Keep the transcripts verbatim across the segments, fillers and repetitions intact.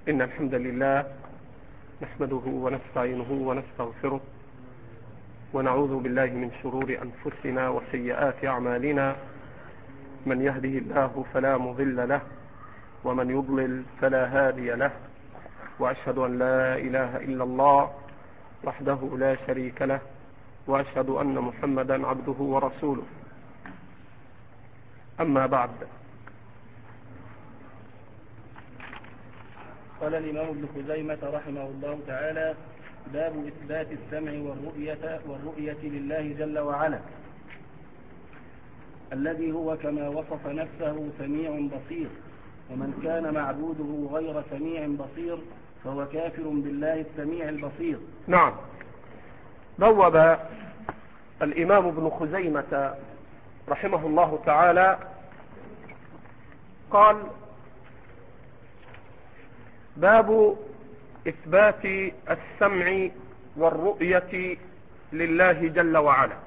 إن الحمد لله نحمده ونستعينه ونستغفره ونعوذ بالله من شرور أنفسنا وسيئات أعمالنا. من يهده الله فلا مضل له ومن يضلل فلا هادي له، وأشهد أن لا إله إلا الله وحده لا شريك له، وأشهد أن محمدا عبده ورسوله. أما بعد، قال الإمام ابن خزيمة رحمه الله تعالى: باب إثبات السمع والرؤية, والرؤية لله جل وعلا، الذي هو كما وصف نفسه سميع بصير، ومن كان معبوده غير سميع بصير فهو كافر بالله السميع البصير. نعم. بوب الإمام ابن خزيمة رحمه الله تعالى قال: باب إثبات السمع والرؤية لله جل وعلا.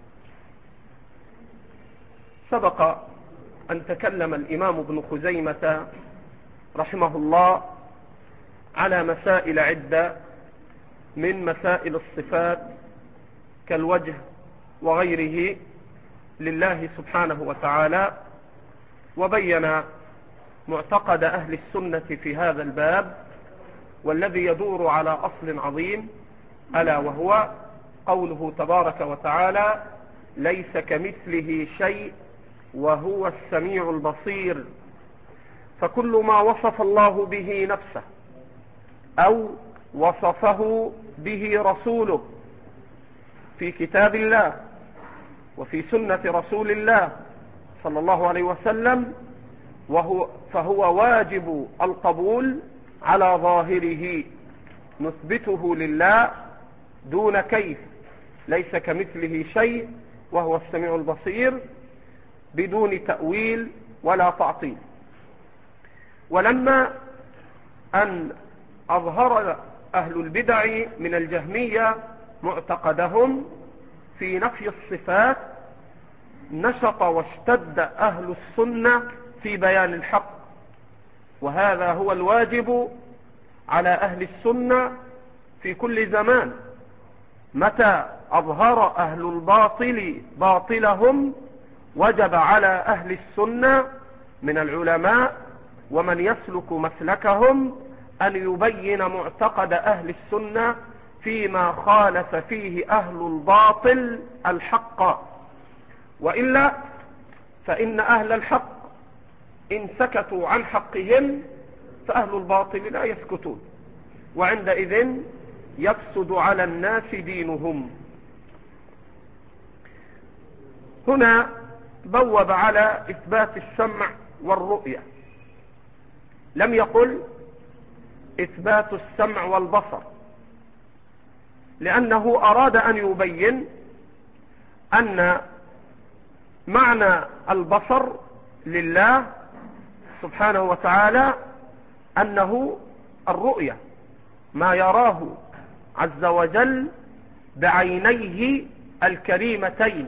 سبق أن تكلم الإمام ابن خزيمة رحمه الله على مسائل عدة من مسائل الصفات كالوجه وغيره لله سبحانه وتعالى، وبين معتقد أهل السنة في هذا الباب، والذي يدور على أصل عظيم، ألا وهو قوله تبارك وتعالى: ليس كمثله شيء وهو السميع البصير. فكل ما وصف الله به نفسه أو وصفه به رسوله في كتاب الله وفي سنة رسول الله صلى الله عليه وسلم وهو فهو واجب القبول على ظاهره، نثبته لله دون كيف. ليس كمثله شيء وهو السميع البصير، بدون تأويل ولا تعطيل. ولما أن أظهر أهل البدع من الجهمية معتقدهم في نفي الصفات، نشط واشتد أهل السنة في بيان الحق، وهذا هو الواجب على أهل السنة في كل زمان. متى أظهر أهل الباطل باطلهم، وجب على أهل السنة من العلماء ومن يسلك مسلكهم أن يبين معتقد أهل السنة فيما خالف فيه أهل الباطل الحق، وإلا فإن أهل الحق إن سكتوا عن حقهم فأهل الباطل لا يسكتون، وعندئذ يفسد على الناس دينهم. هنا بوب على إثبات السمع والرؤية، لم يقل إثبات السمع والبصر، لأنه أراد أن يبين أن معنى البصر لله سبحانه وتعالى أنه الرؤية، ما يراه عز وجل بعينيه الكريمتين.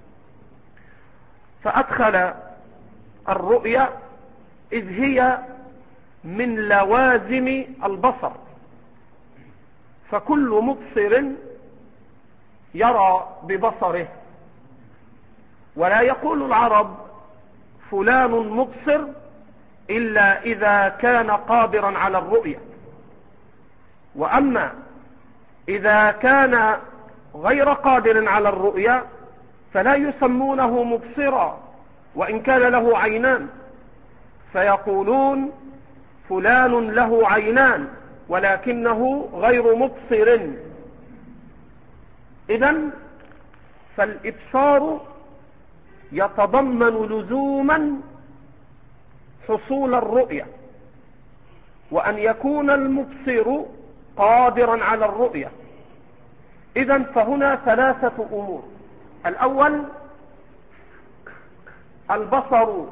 فأدخل الرؤية إذ هي من لوازم البصر، فكل مبصر يرى ببصره. ولا يقول العرب فلان مبصر إلا إذا كان قادرا على الرؤية، وأما إذا كان غير قادر على الرؤية فلا يسمونه مبصرا وإن كان له عينان، فيقولون فلان له عينان ولكنه غير مبصر. إذن فالإبصار يتضمن لزوما حصول الرؤية، وأن يكون المبصر قادرا على الرؤية. إذن فهنا ثلاثة أمور: الأول البصر،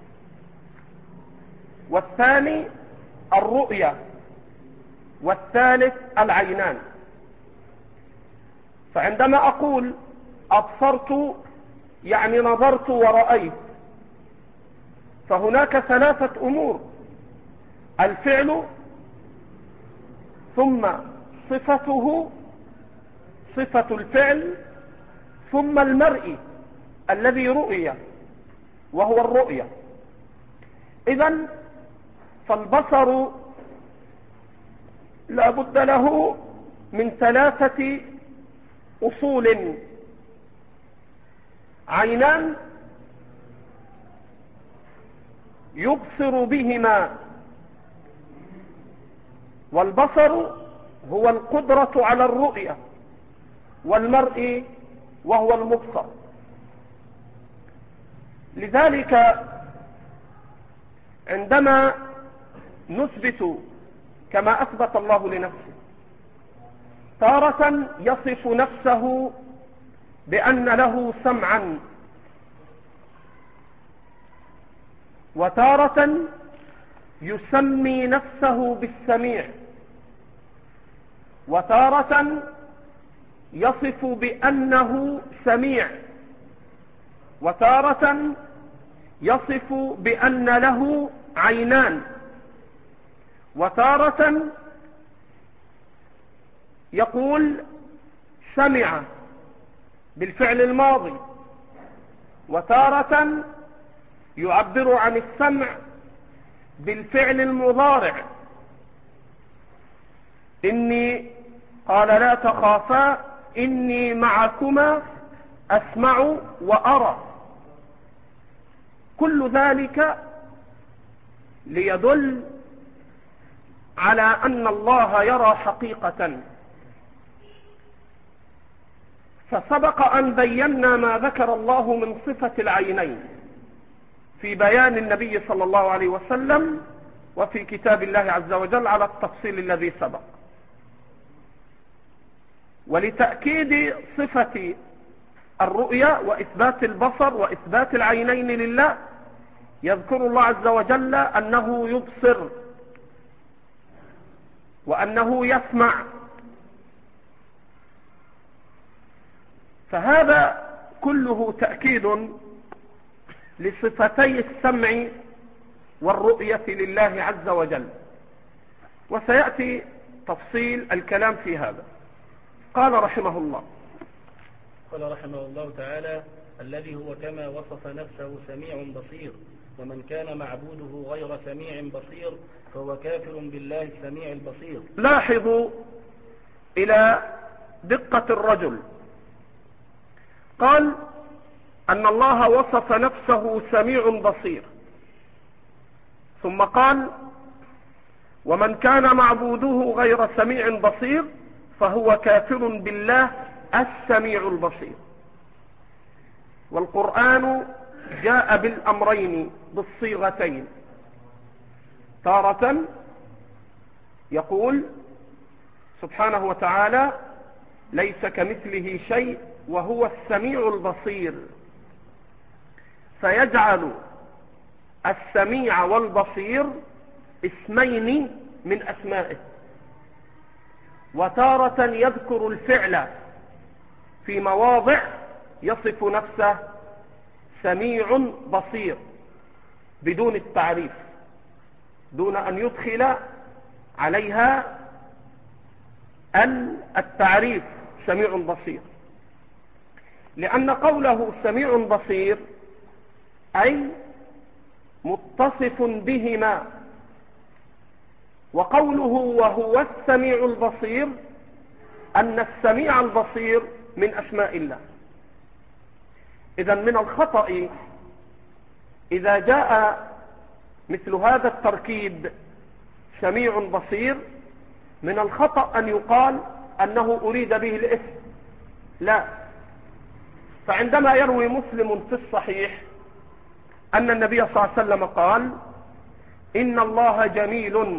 والثاني الرؤية، والثالث العينان. فعندما أقول أبصرت يعني نظرت ورأيت، فهناك ثلاثة أمور: الفعل ثم صفته صفة الفعل، ثم المرئي الذي رؤي وهو الرؤية. إذن فالبصر لا بد له من ثلاثة أصول: عينان يبصر بهما، والبصر هو القدرة على الرؤية، والمرء وهو المبصر. لذلك عندما نثبت كما أثبت الله لنفسه، تارة يصف نفسه بأن له سمعا، وتارة يسمي نفسه بالسميع، وتارة يصف بأنه سميع، وتارة يصف بأن له عينان، وتارة يقول سمع بالفعل الماضي، وتارة يعبر عن السمع بالفعل المضارع. إني قال لا تخافا إني معكما أسمع وأرى. كل ذلك ليدل على أن الله يرى حقيقة. فسبق أن بينا ما ذكر الله من صفة العينين في بيان النبي صلى الله عليه وسلم وفي كتاب الله عز وجل على التفصيل الذي سبق. ولتأكيد صفة الرؤيا وإثبات البصر وإثبات العينين لله، يذكر الله عز وجل أنه يبصر وأنه يسمع. فهذا كله تأكيد لصفتي السمع والرؤية لله عز وجل، وسيأتي تفصيل الكلام في هذا. قال رحمه الله قال رحمه الله تعالى: الذي هو كما وصف نفسه سميع بصير، ومن كان معبوده غير سميع بصير فهو كافر بالله السميع البصير. لاحظوا إلى دقة الرجل. قال أن الله وصف نفسه سميع بصير، ثم قال ومن كان معبوده غير سميع بصير فهو كافر بالله السميع البصير. والقرآن جاء بالأمرين بالصيغتين، تارة يقول سبحانه وتعالى ليس كمثله شيء وهو السميع البصير، فيجعل السميع والبصير اسمين من أسمائه. وتارة يذكر الفعل في مواضع يصف نفسه سميع بصير بدون التعريف، دون أن يدخل عليها التعريف سميع بصير، لأن قوله سميع بصير أي متصف بهما، وقوله وهو السميع البصير أن السميع البصير من أسماء الله. إذن من الخطأ إذا جاء مثل هذا التركيب سميع بصير، من الخطأ أن يقال أنه أريد به الاسم، لا. فعندما يروي مسلم في الصحيح أن النبي صلى الله عليه وسلم قال إن الله جميل،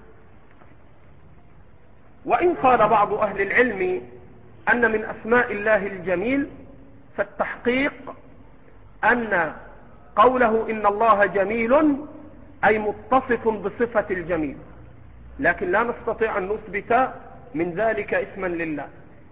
وإن قال بعض أهل العلم أن من أسماء الله الجميل، فالتحقيق أن قوله إن الله جميل أي متصف بصفة الجميل، لكن لا نستطيع أن نثبت من ذلك اسما لله.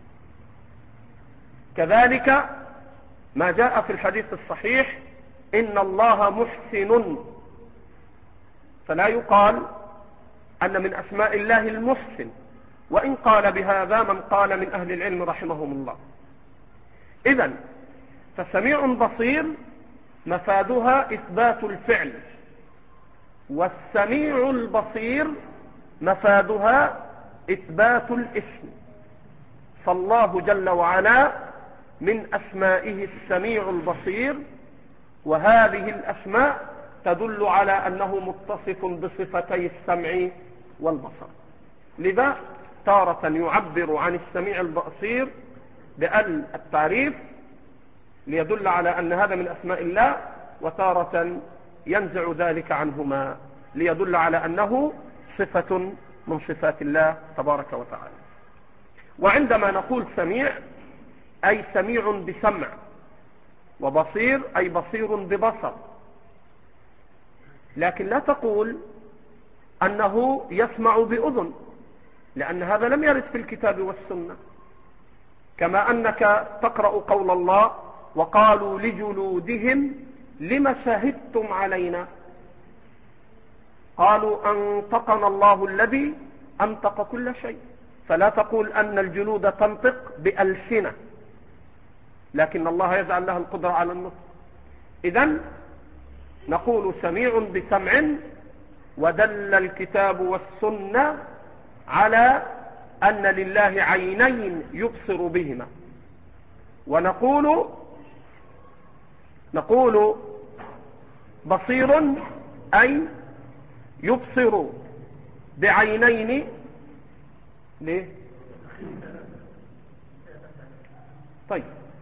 كذلك ما جاء في الحديث الصحيح إن الله محسن، فلا يقال أن من أسماء الله المحسن، وإن قال بهذا من قال من أهل العلم رحمهم الله. إذن فسميع بصير مفادها إثبات الفعل، والسميع البصير مفادها إثبات الاسم. فالله جل وعلا من أسمائه السميع البصير، وهذه الأسماء تدل على أنه متصف بصفتي السمع والبصر. لذا تارة يعبر عن السميع البصير بأل التعريف ليدل على أن هذا من أسماء الله، وتارة ينزع ذلك عنهما ليدل على أنه صفة من صفات الله تبارك وتعالى. وعندما نقول سميع أي سميع بسمع، وبصير أي بصير ببصر، لكن لا تقول أنه يسمع بأذن، لأن هذا لم يرد في الكتاب والسنة. كما أنك تقرأ قول الله وقالوا لجلودهم لم شهدتم علينا، قالوا أنطقنا الله الذي أنطق كل شيء. فلا تقول أن الجلود تنطق بألسنة، لكن الله يجعل لها القدرة على النطق. إذن نقول سميع بسمع، ودل الكتاب والسنة على أن لله عينين يبصر بهما. ونقول نقول بصير أي يبصر بعينين. ليه؟ طيب،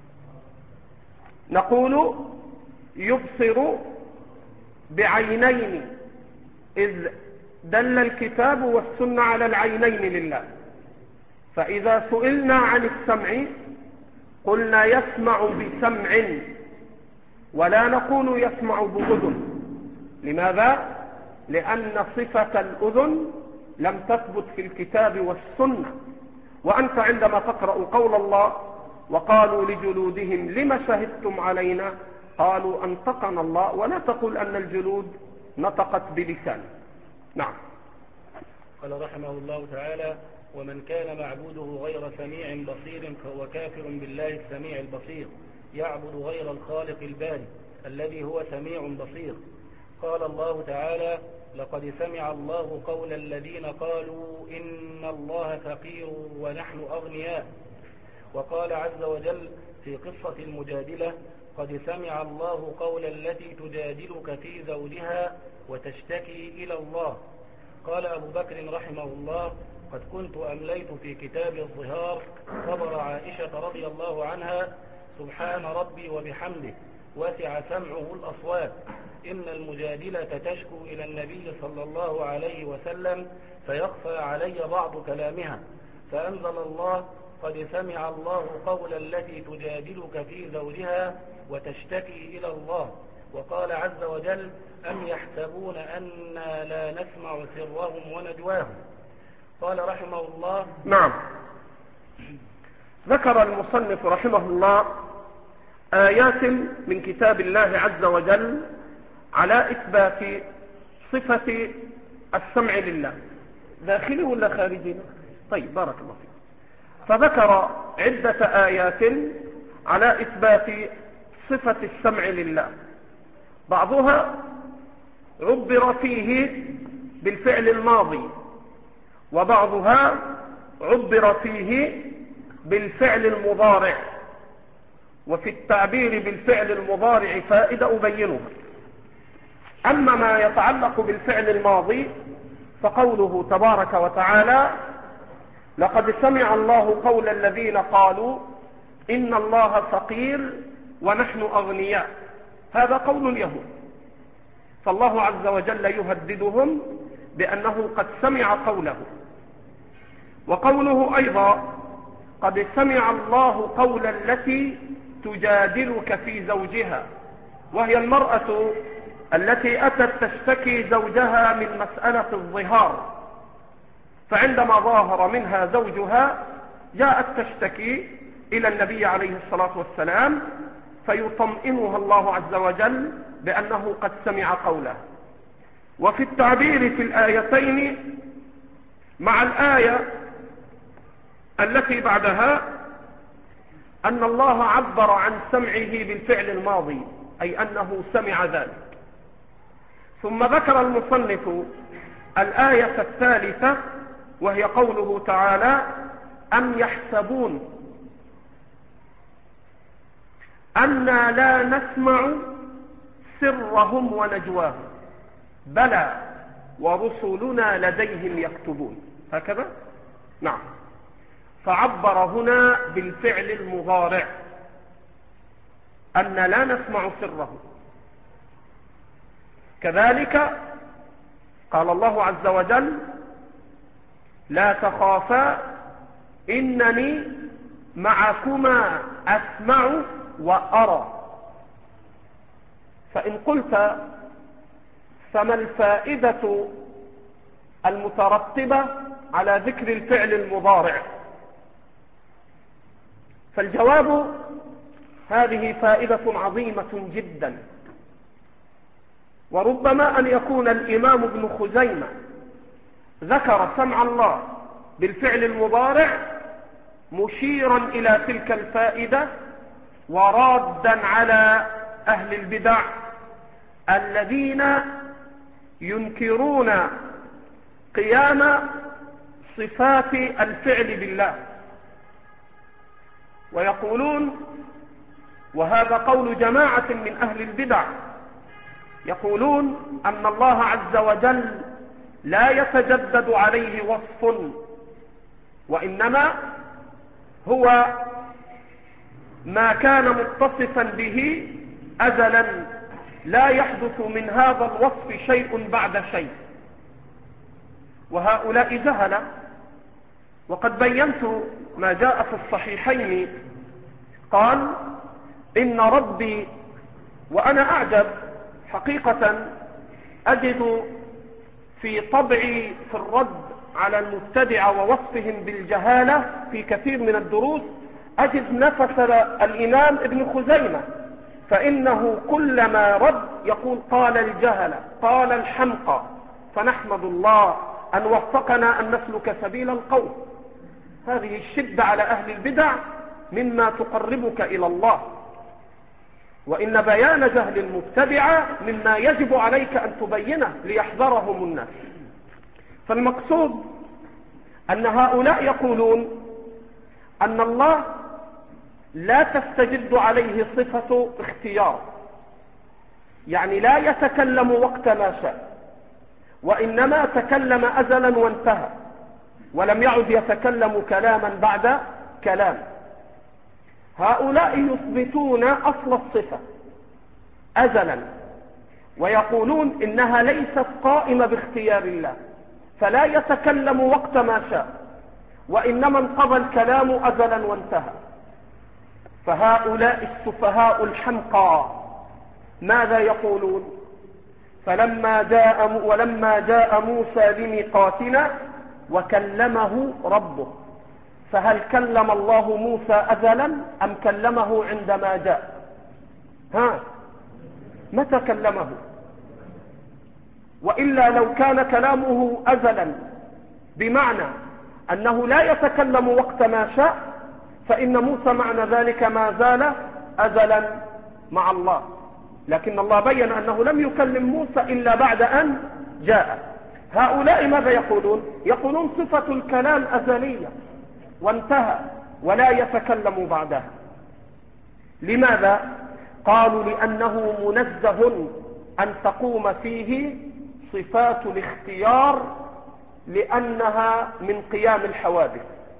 نقول يبصر بعينين، إذ دل الكتاب والسنة على العينين لله. فإذا سئلنا عن السمع قلنا يسمع بسمع، ولا نقول يسمع بأذن. لماذا؟ لأن صفة الأذن لم تثبت في الكتاب والسنة. وأنت عندما تقرأ قول الله وقالوا لجلودهم لم شهدتم علينا، قالوا أنطقنا الله، ولا تقول أن الجلود نطقت بلسان. نعم. قال رحمه الله تعالى: ومن كان معبوده غير سميع بصير فهو كافر بالله السميع البصير، يعبد غير الخالق الباري الذي هو سميع بصير. قال الله تعالى: لقد سمع الله قول الذين قالوا إن الله فقير ونحن أغنياء. وقال عز وجل في قصة المجادلة: قد سمع الله قول التي تجادلك في زوجها وتشتكي إلى الله. قال أبو بكر رحمه الله: قد كنت أمليت في كتاب الظهار خبر عائشة رضي الله عنها: سبحان ربي وبحمده وسع سمعه الأصوات، إن المجادلة تشكو إلى النبي صلى الله عليه وسلم فيخفى علي بعض كلامها، فأنزل الله: قد سمع الله قول التي تجادلك في زوجها وتشتكي إلى الله. وقال عز وجل: أم يحسبون أنا لا نسمع سرهم ونجواهم. قال رحمه الله: نعم. ذكر المصنف رحمه الله آيات من كتاب الله عز وجل على إثبات صفة السمع لله. داخلي ولا خارجي؟ طيب، بارك الله فيك. فذكر عدة آيات على إثبات صفة السمع لله، بعضها عبر فيه بالفعل الماضي، وبعضها عبر فيه بالفعل المضارع. وفي التعبير بالفعل المضارع فائدة أبينها. أما ما يتعلق بالفعل الماضي فقوله تبارك وتعالى: لقد سمع الله قول الذين قالوا إن الله فقير ونحن أغنياء. هذا قول اليهود، فالله عز وجل يهددهم بأنه قد سمع قوله. وقوله أيضا: قد سمع الله قول التي تجادلك في زوجها، وهي المرأة التي أتت تشتكي زوجها من مسألة الظهار، فعندما ظاهر منها زوجها جاءت تشتكي إلى النبي عليه الصلاة والسلام، فيطمئنها الله عز وجل بأنه قد سمع قوله. وفي التعبير في الآيتين مع الآية التي بعدها أن الله عبر عن سمعه بالفعل الماضي، أي أنه سمع ذلك. ثم ذكر المصنف الآية الثالثة وهي قوله تعالى: أم يحسبون أنا لا نسمع سرهم ونجواهم بلى ورسلنا لديهم يكتبون. هكذا؟ نعم. فعبر هنا بالفعل المضارع أن لا نسمع سره. كذلك قال الله عز وجل: لا تخافا إنني معكما أسمع وأرى. فإن قلت فما الفائدة المترتبة على ذكر الفعل المضارع؟ فالجواب: هذه فائدة عظيمة جدا، وربما أن يكون الإمام ابن خزيمة ذكر سمع الله بالفعل المضارع مشيرا إلى تلك الفائدة ورادا على أهل البدع الذين ينكرون قيام صفات الفعل بالله، ويقولون، وهذا قول جماعة من أهل البدع، يقولون أن الله عز وجل لا يتجدد عليه وصف، وإنما هو ما كان متصفا به أزلا، لا يحدث من هذا الوصف شيء بعد شيء. وهؤلاء جهلة، وقد بينت ما جاء في الصحيحين. قال: إن ربي، وأنا أعجب حقيقة، أجد في طبعي في الرد على المبتدع ووصفهم بالجهالة في كثير من الدروس، أجد نفس الإمام ابن خزيمة، فإنه كلما رد يقول: قال الجهلة، قال الحمقى. فنحمد الله أن وفقنا أن نسلك سبيل القوم. هذه الشدة على أهل البدع مما تقربك إلى الله، وإن بيان جهل المبتدع مما يجب عليك أن تبينه ليحذرهم الناس. فالمقصود أن هؤلاء يقولون أن الله لا تستجد عليه صفة اختيار، يعني لا يتكلم وقت ما شاء، وإنما تكلم أزلا وانتهى، ولم يعد يتكلم كلاما بعد كلام. هؤلاء يثبتون أصل الصفة أزلا، ويقولون إنها ليست قائمة باختيار الله، فلا يتكلم وقت ما شاء، وإنما انقضى الكلام أزلا وانتهى. فهؤلاء السفهاء الحمقى ماذا يقولون؟ فلما جاء ولما جاء موسى لميقاتنا وكلمه ربه، فهل كلم الله موسى أزلا أم كلمه عندما جاء؟ ها متى كلمه؟ وإلا لو كان كلامه أزلا بمعنى أنه لا يتكلم وقت ما شاء، فإن موسى معنى ذلك ما زال أزلا مع الله، لكن الله بين أنه لم يكلم موسى إلا بعد أن جاء. هؤلاء ماذا يقولون؟ يقولون صفة الكلام أزلية وانتهى ولا يتكلم بعدها. لماذا؟ قالوا: لأنه منزه أن تقوم فيه صفات الاختيار، لأنها من قيام الحوادث.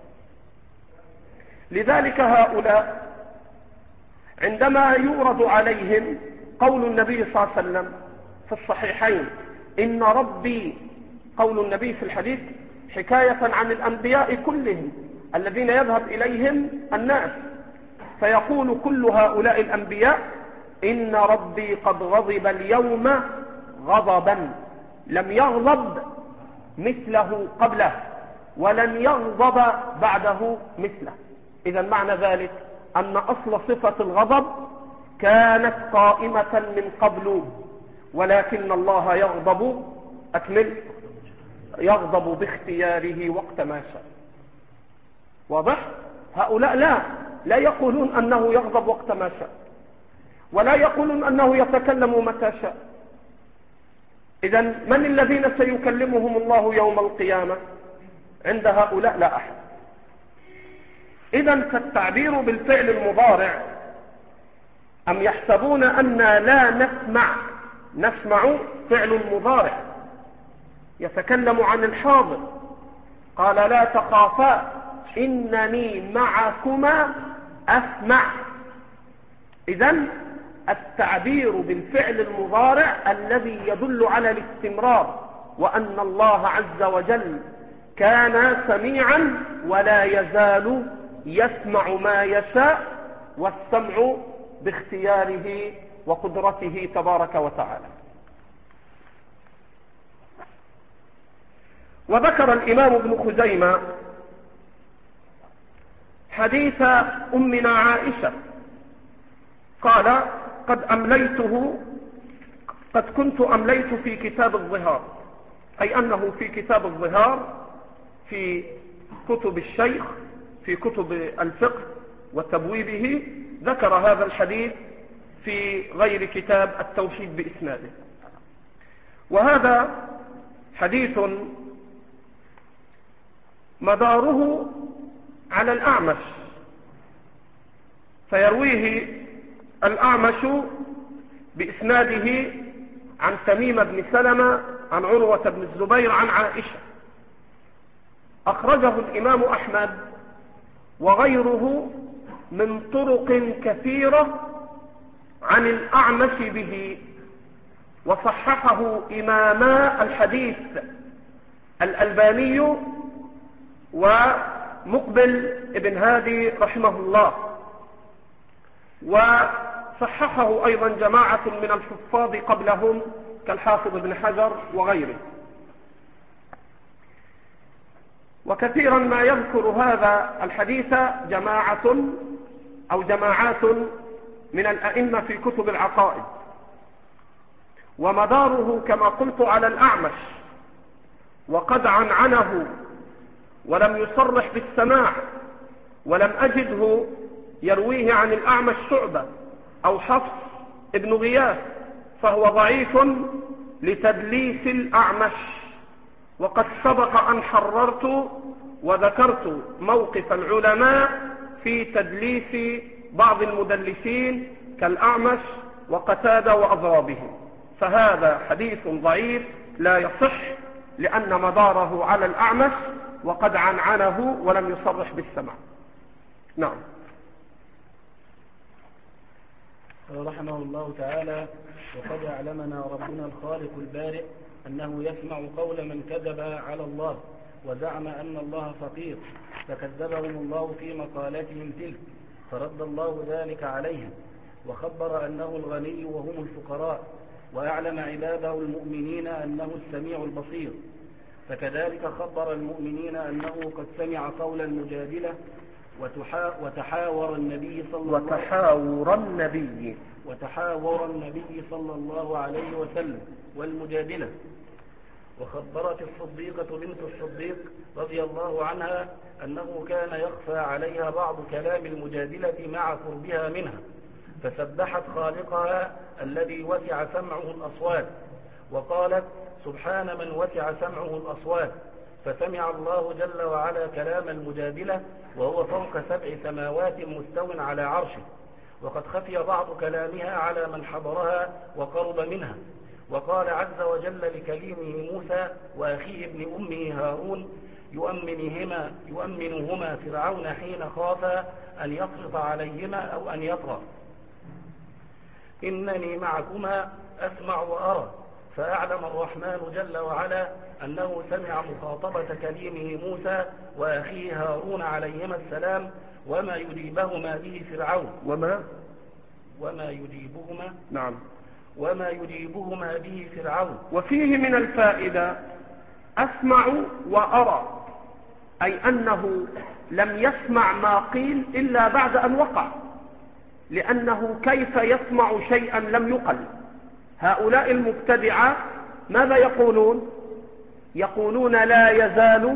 لذلك هؤلاء عندما يورد عليهم قول النبي صلى الله عليه وسلم في الصحيحين: إن ربي، قول النبي في الحديث حكاية عن الأنبياء كلهم الذين يذهب إليهم الناس، فيقول كل هؤلاء الأنبياء: إن ربي قد غضب اليوم غضبا لم يغضب مثله قبله ولن يغضب بعده مثله. إذا معنى ذلك أن أصل صفة الغضب كانت قائمة من قبل، ولكن الله يغضب، أكمل، يغضب باختياره وقت ما شاء. واضح؟ هؤلاء لا لا يقولون أنه يغضب وقت ما شاء، ولا يقولون أنه يتكلم متى شاء. إذن من الذين سيكلمهم الله يوم القيامة؟ عند هؤلاء لا أحد. إذن فالتعبير بالفعل المضارع، أم يحسبون أننا لا نسمع؟ نسمع فعل مضارع يتكلم عن الحاضر. قال لا تخافا إنني معكما أسمع. إذن التعبير بالفعل المضارع الذي يدل على الاستمرار، وأن الله عز وجل كان سميعا ولا يزال يسمع ما يشاء، والسمع باختياره وقدرته تبارك وتعالى. وذكر الإمام ابن خزيمة حديث أمنا عائشة قال قد أمليته قد كنت أمليت في كتاب الظهار، أي أنه في كتاب الظهار في كتب الشيخ في كتب الفقه وتبويبه ذكر هذا الحديث في غير كتاب التوحيد بإسناده. وهذا حديث مداره على الأعمش، فيرويه الأعمش بإسناده عن تميم بن سلمة عن عروة بن الزبير عن عائشة. أخرجه الإمام أحمد وغيره من طرق كثيرة عن الأعمش به، وصححه إماما الحديث الألباني ومقبل ابن هادي رحمه الله، وصححه أيضا جماعة من الحفاظ قبلهم كالحافظ ابن حجر وغيره. وكثيرا ما يذكر هذا الحديث جماعة أو جماعات من الأئمة في كتب العقائد، ومداره كما قلت على الأعمش، وقد عنعنه ولم يصرح بالسماع، ولم أجده يرويه عن الأعمش شعبة أو حفص ابن غياث، فهو ضعيف لتدليس الأعمش. وقد سبق أن حررت وذكرت موقف العلماء في تدليس بعض المدلسين كالأعمش وقتادة وأضرابهم، فهذا حديث ضعيف لا يصح لأن مداره على الأعمش وقد عنعنه ولم يصرح بالسمع. نعم. رحمه الله تعالى: وقد أعلمنا ربنا الخالق البارئ أنه يسمع قول من كذب على الله وزعم أن الله فقير، فكذبهم الله في مقالتهم تلك، فرد الله ذلك عليهم، وخبر أنه الغني وهم الفقراء، وأعلم عباده المؤمنين أنه السميع البصير. فكذلك خبر المؤمنين أنه قد سمع قول المجادلة وتحاور النبي صلى الله وتحاور النبي وتحاور النبي صلى الله عليه وسلم والمجادلة. وخبرت الصديقة بنت الصديق رضي الله عنها أنه كان يخفى عليها بعض كلام المجادلة مع قربها منها، فسبحت خالقها الذي وسع سمعه الأصوات، وقالت: سبحان من وسع سمعه الأصوات. فسمع الله جل وعلا كلام المجادلة وهو فوق سبع سماوات مستو على عرشه، وقد خفي بعض كلامها على من حضرها وقرب منها. وقال عز وجل لكليمه موسى وأخيه ابن أمه هارون يؤمنهما, يؤمنهما فرعون حين خافا أن يفرط عليهما أو أن يطغى: إنني معكما أسمع وأرى. فأعلم الرحمن جل وعلا أنه سمع مخاطبة كليمه موسى وأخيه هارون عليهما السلام وما يجيبهما به فرعون وما وما يجيبهما نعم وما يجيبهما به فرعون. وفيه من الفائدة أسمع وأرى، أي أنه لم يسمع ما قيل إلا بعد أن وقع، لأنه كيف يسمع شيئا لم يقل؟ هؤلاء المبتدعة ماذا يقولون؟ يقولون لا يزال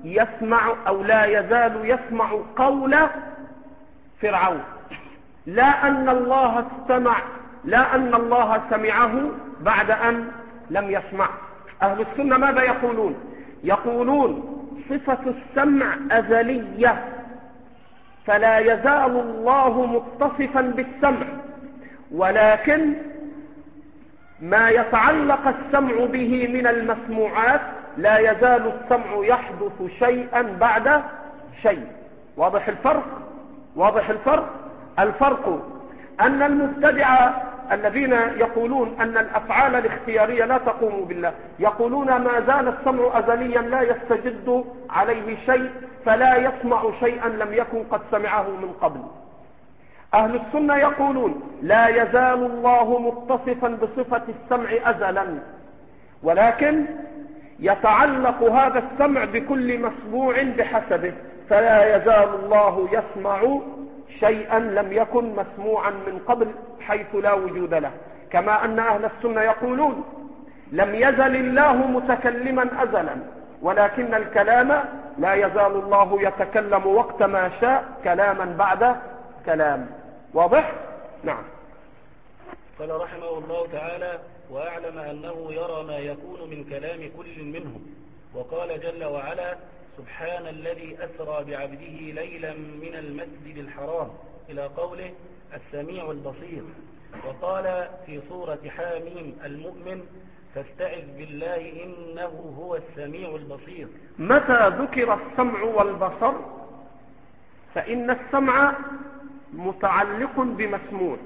يسمع أو لا يزال يسمع قول فرعون، لا أن الله استمع، لا أن الله سمعه بعد أن لم يسمع. أهل السنة ماذا يقولون؟ يقولون صفة السمع أزلية، فلا يزال الله متصفا بالسمع، ولكن ما يتعلق السمع به من المسموعات لا يزال السمع يحدث شيئا بعد شيء. واضح الفرق؟ واضح الفرق؟ الفرق أن المبتدعة الذين يقولون أن الأفعال الاختيارية لا تقوم بالله يقولون ما زال السمع أزليا لا يستجد عليه شيء، فلا يسمع شيئا لم يكن قد سمعه من قبل. أهل السنة يقولون لا يزال الله متصفا بصفة السمع أزلا، ولكن يتعلق هذا السمع بكل مسموع بحسبه، فلا يزال الله يسمع شيئا لم يكن مسموعا من قبل حيث لا وجود له. كما أن أهل السنة يقولون لم يزل الله متكلما أزلا، ولكن الكلام لا يزال الله يتكلم وقت ما شاء كلاما بعد كلام. واضح؟ نعم. قال رحمه الله تعالى: وأعلم أنه يرى ما يكون من كلام كل منهم. وقال جل وعلا: سبحان الذي أسرى بعبده ليلا من المسجد الحرام، إلى قوله السميع البصير. وقال في سورة حاميم المؤمن: فاستعذ بالله إنه هو السميع البصير. متى ذكر السمع والبصر فإن السمع متعلق بمسموع،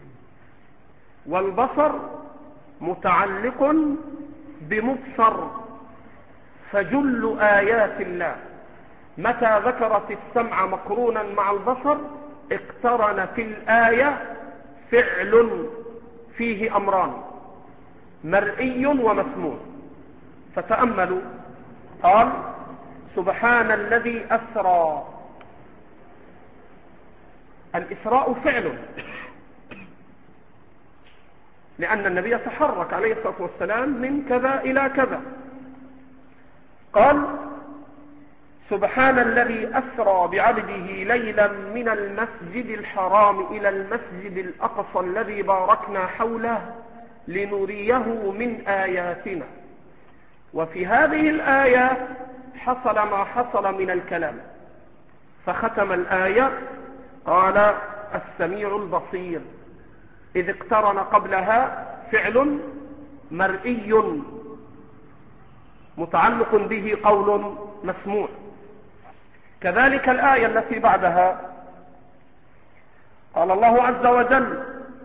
والبصر متعلق بمبصر، فجل آيات الله متى ذكرت السمع مقرونا مع البصر اقترن في الآية فعل فيه أمران، مرئي ومسموع. فتأملوا، قال: سبحان الذي أسرى. الإسراء فعل، لأن النبي تحرك عليه الصلاة والسلام من كذا إلى كذا. قال: سبحان الذي أسرى بعبده ليلا من المسجد الحرام إلى المسجد الأقصى الذي باركنا حوله لنريه من آياتنا. وفي هذه الآية حصل ما حصل من الكلام، فختم الآية قال: السميع البصير، إذ اقترن قبلها فعل مرئي متعلق به قول مسموع. كذلك الآية التي بعدها قال الله عز وجل: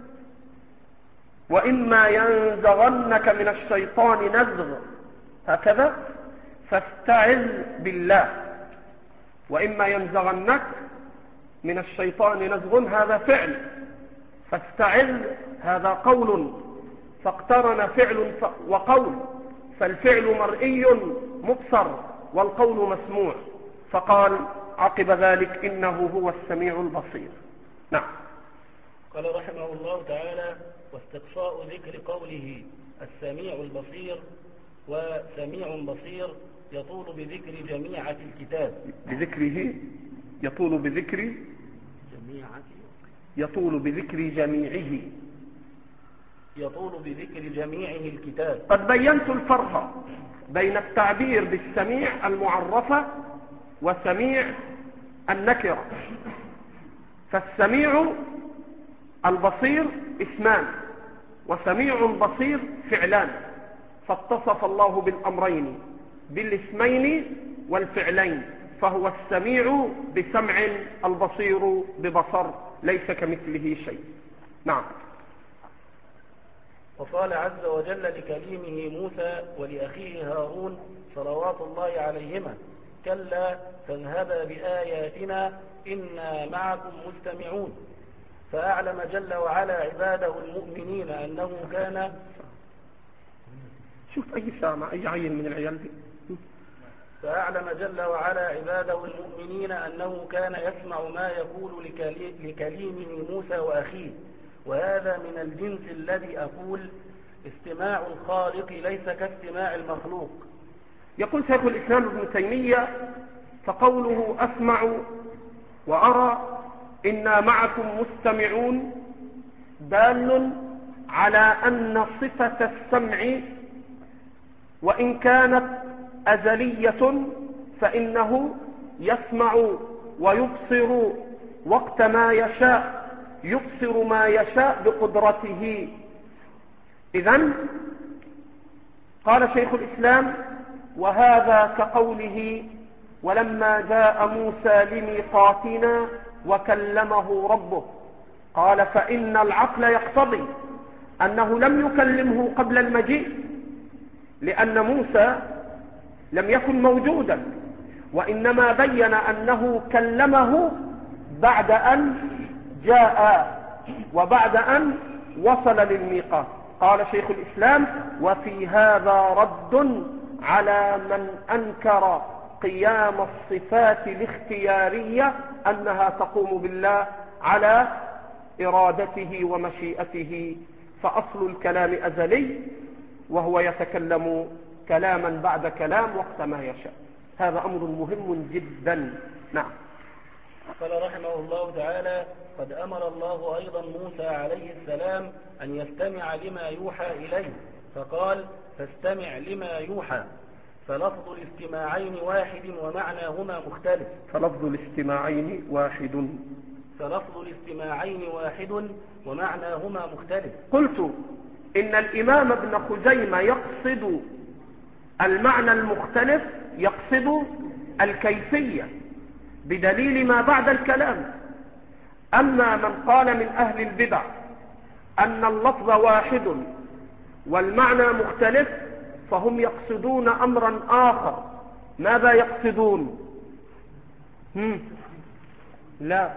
وإما ينزغنك من الشيطان نزغ، هكذا، فاستعذ بالله. وإما ينزغنك من الشيطان نزغ، هذا فعل، فاستعذ هذا قول، فاقترن فعل وقول، فالفعل مرئي مبصر والقول مسموع، فقال عقب ذلك: إنه هو السميع البصير. نعم. قال رحمه الله تعالى: واستقصاء ذكر قوله السميع البصير وسميع بصير يطول بذكر جميعة الكتاب. بذكره يطول بذكر جميعة يطول بذكر جميعه يطول بذكر جميعه الكتاب. قد بينت الفرق بين التعبير بالسميع المعرفة وسميع النكرة. فالسميع البصير اسمان، وسميع بصير فعلان، فاتصف الله بالأمرين، بالاسمين والفعلين، فهو السميع بسمع، البصير ببصر، ليس كمثله شيء. نعم. وقال عز وجل لكليمه موسى ولأخيه هارون صلوات الله عليهما: كلا فاذهبا بآياتنا إنا معكم مستمعون. فأعلم جل وعلا عباده المؤمنين أنه كان شوف أي سامع أي عين من العيال دي. فأعلم جل وعلا عباده المؤمنين أنه كان يسمع ما يقول لكليمه موسى وأخيه، وهذا من الجنس الذي أقول استماع الخالق ليس كاستماع المخلوق. يقول شيخ الإسلام ابن تيمية فقوله أسمع وأرى إنا معكم مستمعون دال على أن صفة السمع وإن كانت أزلية فإنه يسمع ويبصر وقت ما يشاء، يبصر ما يشاء بقدرته. إذن قال شيخ الإسلام: وهذا كقوله: ولما جاء موسى لميقاتنا وكلمه ربه. قال: فإن العقل يقتضي أنه لم يكلمه قبل المجيء، لأن موسى لم يكن موجودا، وإنما بين أنه كلمه بعد أن جاء وبعد أن وصل للميقات. قال شيخ الإسلام: وفي هذا رد على من أنكر قيام الصفات الاختيارية أنها تقوم بالله على إرادته ومشيئته، فأصل الكلام أزلي وهو يتكلم كلاما بعد كلام وقت ما يشاء. هذا أمر مهم جدا. نعم. قال رحمه الله تعالى: قد أمر الله أيضا موسى عليه السلام أن يستمع لما يوحى إليه، فقال: فاستمع لما يوحى. فلفظ الاستماعين واحد ومعناهما مختلف. فلفظ الاستماعين واحد فلفظ الاستماعين واحد ومعناهما مختلف. قلت إن الإمام ابن خزيمة يقصد المعنى المختلف، يقصد الكيفية بدليل ما بعد الكلام. أما من قال من أهل البدع أن اللفظ واحد والمعنى مختلف فهم يقصدون أمرا آخر. ماذا يقصدون؟ هم؟ لا،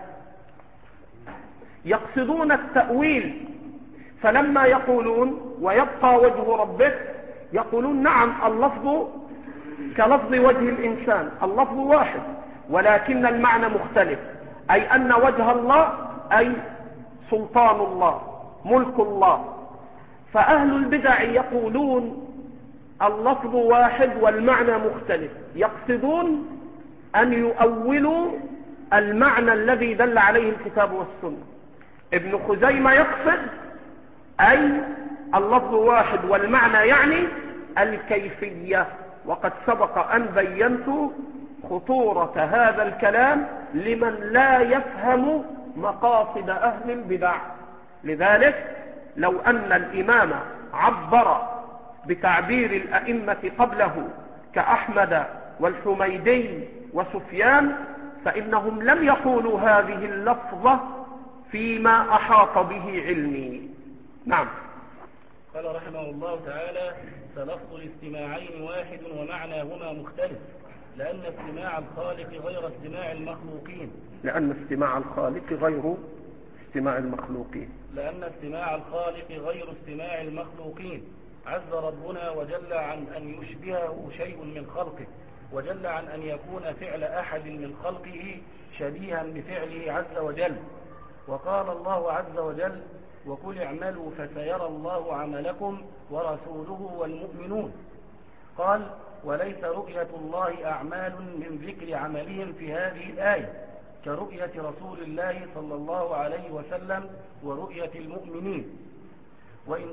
يقصدون التأويل. فلما يقولون ويبقى وجه ربك يقولون: نعم، اللفظ كلفظ وجه الإنسان، اللفظ واحد ولكن المعنى مختلف، أي أن وجه الله أي سلطان الله، ملك الله. فأهل البدع يقولون اللفظ واحد والمعنى مختلف، يقصدون أن يؤولوا المعنى الذي دل عليه الكتاب والسنة. ابن خزيمة يقصد أي اللفظ واحد والمعنى يعني الكيفية. وقد سبق أن بينت خطورة هذا الكلام لمن لا يفهم مقاصد أهل البدع. لذلك لو أن الإمام عبر بتعبير الأئمة قبله كأحمد والحميدي وسفيان فإنهم لم يقولوا هذه اللفظة فيما أحاط به علمي. نعم. قال رحمه الله تعالى: فلفظ الاستماعين واحد ومعناهما مختلف، لأن استماع الخالق غير استماع المخلوقين. لأن استماع الخالق غير استماع المخلوقين. لأن استماع الخالق غير استماع المخلوقين. عز ربنا وجل عن أن يشبهه شيء من خلقه، وجل عن أن يكون فعل أحد من خلقه شبيها بفعله عز وجل. وقال الله عز وجل: وقل اعملوا فسيرى الله عملكم ورسوله والمؤمنون. قال: وليس رؤية الله أعمال من ذكر عملهم في هذه الآية كرؤية رسول الله صلى الله عليه وسلم ورؤية المؤمنين، وإن,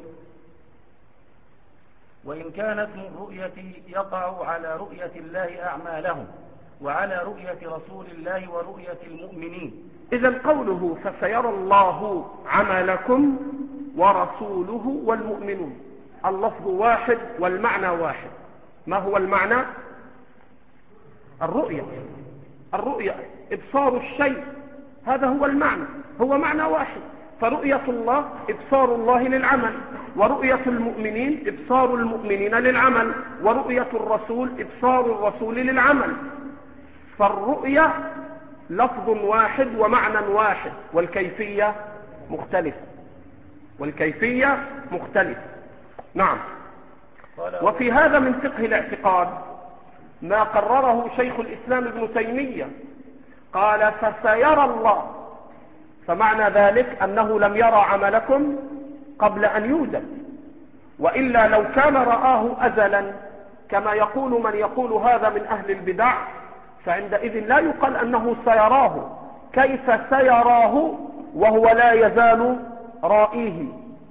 وإن كانت من رؤية يقع على رؤية الله أعمالهم وعلى رؤية رسول الله ورؤية المؤمنين. إذن قوله فسيرى الله عملكم ورسوله والمؤمنون، اللفظ واحد والمعنى واحد. ما هو المعنى؟ الرؤية. الرؤية إبصار الشيء، هذا هو المعنى، هو معنى واحد. فرؤية الله إبصار الله للعمل، ورؤية المؤمنين إبصار المؤمنين للعمل، ورؤية الرسول إبصار الرسول للعمل. فالرؤية لفظ واحد ومعنى واحد، والكيفية مختلفة والكيفية مختلفة. نعم. وفي هذا من فقه الاعتقاد ما قرره شيخ الإسلام ابن تيمية، قال: فسيرى الله، فمعنى ذلك أنه لم يرى عملكم قبل أن يوجد، وإلا لو كان رآه أزلا كما يقول من يقول هذا من أهل البدع فعندئذ لا يقال أنه سيراه. كيف سيراه وهو لا يزال رائيه؟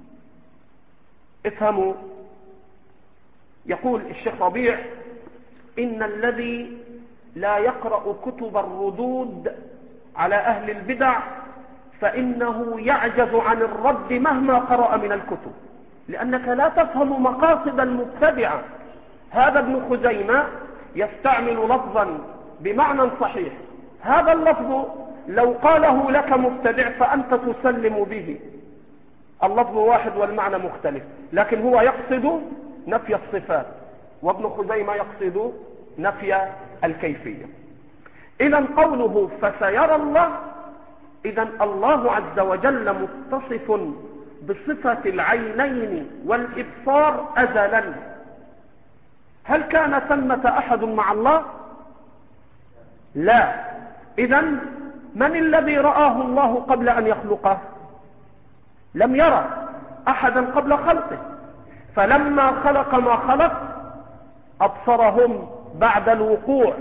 افهموا. يقول الشيخ ربيع: إن الذي لا يقرأ كتب الردود على أهل البدع فإنه يعجز عن الرد مهما قرأ من الكتب، لأنك لا تفهم مقاصد المبتدعة. هذا ابن خزيمة يستعمل لفظا بمعنى صحيح، هذا اللفظ لو قاله لك مبتدع فأنت تسلم به، اللفظ واحد والمعنى مختلف، لكن هو يقصد نفي الصفات وابن خزيمة يقصد نفي الكيفية. إذن قوله فسيرى الله، إذن الله عز وجل متصف بصفة العينين والإبصار أزلا. هل كان ثمة أحد مع الله؟ لا. إذن من الذي رآه الله قبل أن يخلقه؟ لم يرى أحدا قبل خلقه، فلما خلق ما خلق أبصرهم بعد الوقوع.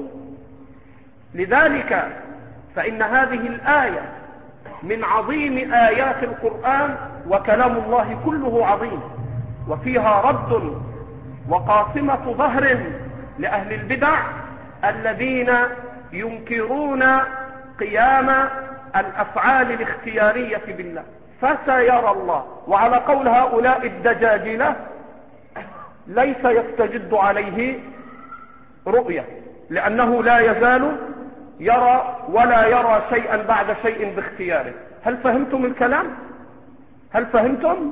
لذلك فإن هذه الآية من عظيم آيات القرآن، وكلام الله كله عظيم، وفيها رد وقاصمة ظهر لأهل البدع الذين ينكرون قيام الأفعال الاختيارية بالله. فسيرى الله، وعلى قول هؤلاء الدجاجلة ليس يستجد عليه رؤية، لأنه لا يزال يرى ولا يرى شيئا بعد شيء باختياره. هل فهمتم الكلام؟ هل فهمتم؟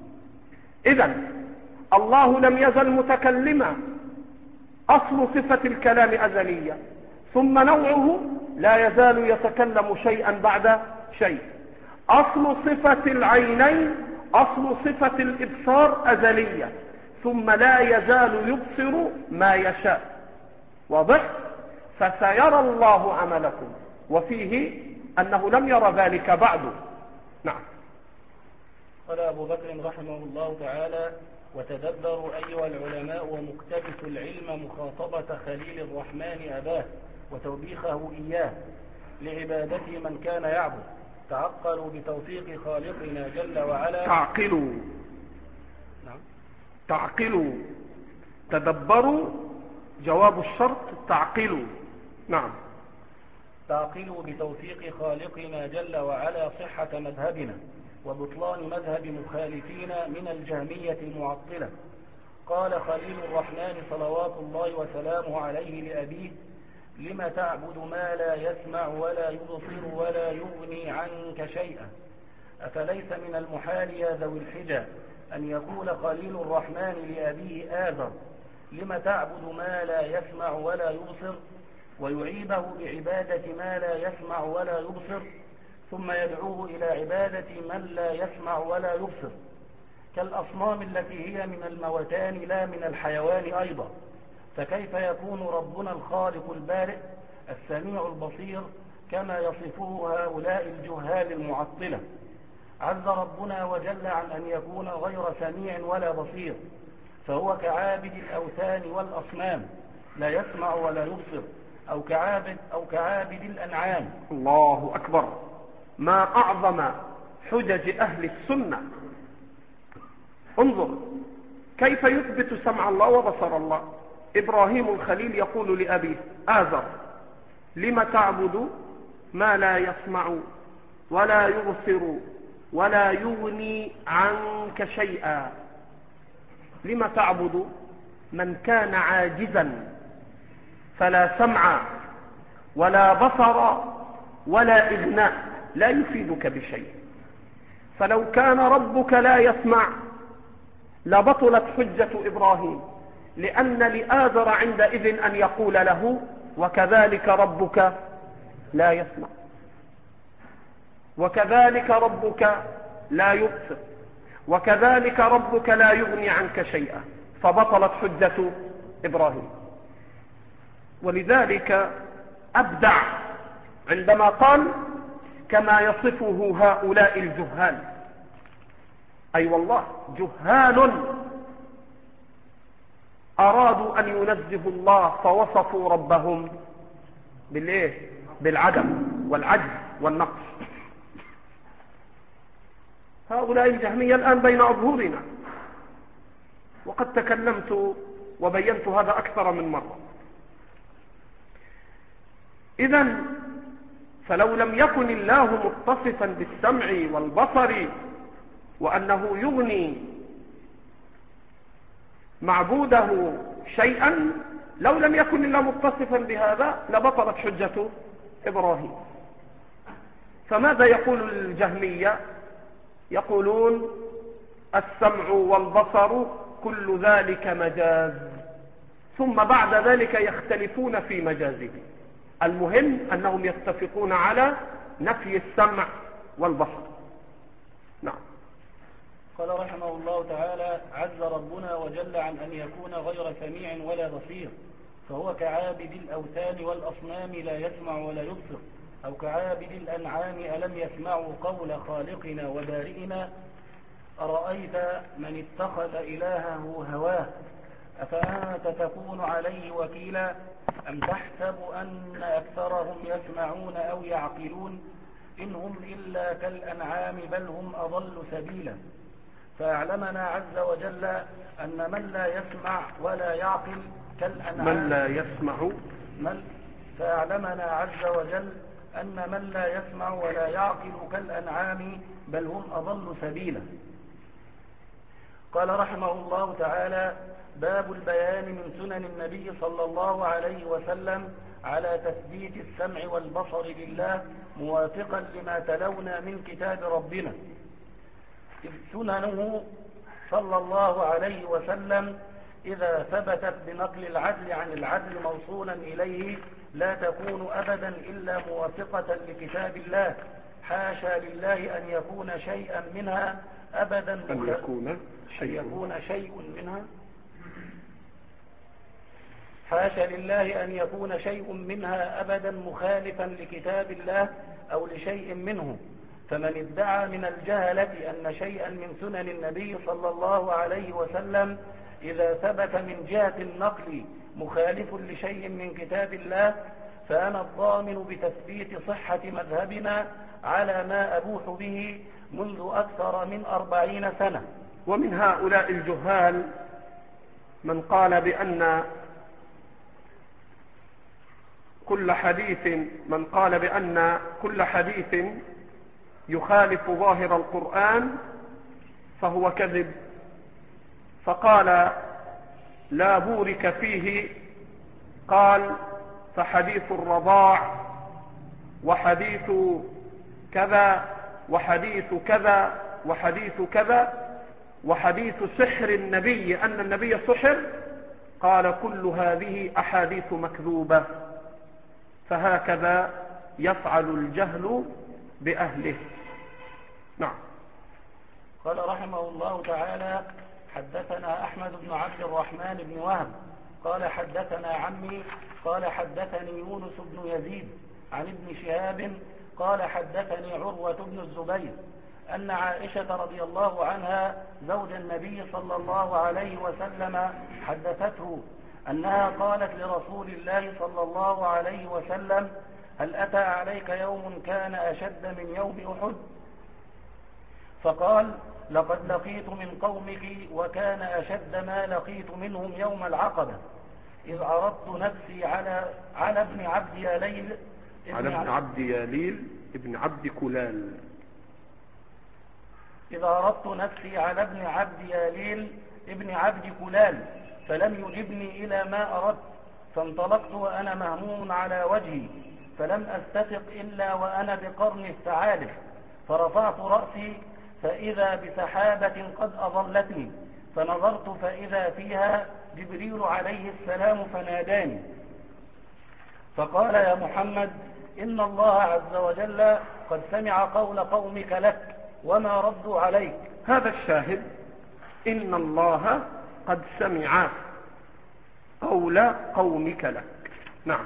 إذن الله لم يزل متكلما، أصل صفة الكلام أزلية، ثم نوعه لا يزال يتكلم شيئا بعد شيء. أصل صفة العينين، أصل صفة الإبصار أزلية، ثم لا يزال يبصر ما يشاء. واضح؟ فسيرى الله عملكم، وفيه أنه لم يرى ذلك بعد. نعم. قال أبو بكر رحمه الله تعالى: وتدبروا أيها العلماء ومقتبسوا العلم مخاطبة خليل الرحمن أباه وتوبيخه إياه لعبادته من كان يعبد. تعقلوا بتوفيق خالقنا جل وعلا. تعقلوا. نعم. تعقلوا. تدبروا جواب الشرط، تعقلوا. نعم. تعقلوا بتوفيق خالقنا جل وعلا صحة مذهبنا وبطلان مذهب مخالفين من الجهمية المعطلة. قال خليل الرحمن صلوات الله وسلامه عليه لأبيه: لم تعبد ما لا يسمع ولا يبصر ولا يغني عنك شيئا؟ أفليس من المحال يا ذوي الحجى أن يقول خليل الرحمن لأبيه آذر: لم تعبد ما لا يسمع ولا يبصر، ويعيبه بعبادة ما لا يسمع ولا يبصر، ثم يدعوه إلى عبادة من لا يسمع ولا يبصر، كالأصنام التي هي من الموتان لا من الحيوان أيضا. فكيف يكون ربنا الخالق البارئ السميع البصير كما يصفه هؤلاء الجهال المعطلة؟ عز ربنا وجل عن أن يكون غير سميع ولا بصير، فهو كعابد الأوثان والأصنام لا يسمع ولا يبصر، أو كعابد, أو كعابد الأنعام. الله أكبر. ما أعظم حجج أهل السنة. انظر كيف يثبت سمع الله وبصر الله. إبراهيم الخليل يقول لأبيه آذر: لم تعبد ما لا يسمع ولا يبصر ولا يغني عنك شيئا؟ لم تعبد من كان عاجزا فلا سمع ولا بصر ولا إغناء، لا يفيدك بشيء. فلو كان ربك لا يسمع لبطلت حجة إبراهيم، لأن لآذر عندئذ أن يقول له: وكذلك ربك لا يسمع، وكذلك ربك لا يبصر، وكذلك ربك لا يغني عنك شيئا، فبطلت حجة إبراهيم. ولذلك أبدع عندما قال: كما يصفه هؤلاء الجهال. أي والله جهال أرادوا أن ينزهوا الله فوصفوا ربهم بالايه؟ بالعدم والعجز والنقص. هؤلاء الجهمية الآن بين أظهرنا، وقد تكلمت وبينت هذا أكثر من مرة. إذن فلو لم يكن الله متصفا بالسمع والبصر وأنه يغني معبوده شيئا، لو لم يكن الله متصفا بهذا لبطلت حجة إبراهيم. فماذا يقول الجهمية؟ يقولون السمع والبصر كل ذلك مجاز، ثم بعد ذلك يختلفون في مجازه. المهم أنهم يتفقون على نفي السمع والبصر. نعم. قال رحمه الله تعالى: عز ربنا وجل عن أن يكون غير سميع ولا بصير، فهو كعابد الأوثان والأصنام لا يسمع ولا يبصر، أو كعابد الأنعام ألم يسمعوا قول خالقنا وبارئنا؟ أرأيت من اتخذ إلهه هواه أفأنت تكون عليه وكيلا؟ أم تحسب أن أكثرهم يسمعون أو يعقلون؟ إن هم إلا كالأنعام بل هم أضل سبيلا. فأعلمنا عز وجل أن من لا يسمع ولا يعقل كالأنعام من لا يسمع من فأعلمنا عز وجل أن من لا يسمع ولا يعقل كالأنعام بل هم أضل سبيلا. قال رحمه الله تعالى: باب البيان من سنن النبي صلى الله عليه وسلم على تثبيت السمع والبصر لله موافقا لما تلونا من كتاب ربنا. إذ سننه صلى الله عليه وسلم إذا ثبتت بنقل العدل عن العدل موصولا إليه لا تكون أبدا إلا موافقة لكتاب الله، حاشا لله أن يكون شيئا منها أبدا أن يكون شيء, أن يكون شيء منها حاشا لله أن يكون شيء منها أبدا مخالفا لكتاب الله أو لشيء منه. فمن ادعى من الجهلة أن شيئا من سنن النبي صلى الله عليه وسلم إذا ثبت من جهة النقل مخالف لشيء من كتاب الله فأنا الضامن بتثبيت صحة مذهبنا على ما أبوح به منذ أكثر من أربعين سنة. ومن هؤلاء الجهال من قال بأن كل حديث من قال بأن كل حديث يخالف ظاهر القرآن فهو كذب، فقال لا بورك فيه، قال فحديث الرضاع وحديث كذا وحديث كذا وحديث كذا وحديث سحر النبي أن النبي سحر، قال كل هذه أحاديث مكذوبة. فهكذا يفعل الجهل بأهله. نعم. قال رحمه الله تعالى: حدثنا أحمد بن عبد الرحمن بن وهب قال حدثنا عمي قال حدثني يونس بن يزيد عن ابن شهاب قال حدثني عروة بن الزبير أن عائشة رضي الله عنها زوج النبي صلى الله عليه وسلم حدثته أنها قالت لرسول الله صلى الله عليه وسلم: هل أتى عليك يوم كان أشد من يوم أحد؟ فقال: لقد لقيت من قومك وكان أشد ما لقيت منهم يوم العقبة، إذ عرضت نفسي على على ابن عبد ياليل على ابن عبد ياليل ابن عبد كلال إذ عرضت نفسي على ابن عبد ياليل ابن عبد كلال فلم يجبني إلى ما أردت، فانطلقت وأنا مهموم على وجهي، فلم أستفق إلا وأنا بقرن الثعالب، فرفعت رأسي فإذا بسحابة قد أظلتني، فنظرت فإذا فيها جبريل عليه السلام فناداني فقال: يا محمد، إن الله عز وجل قد سمع قول قومك لك وما ردوا عليك. هذا الشاهد: إن الله قد سمع قول قومك لك. نعم.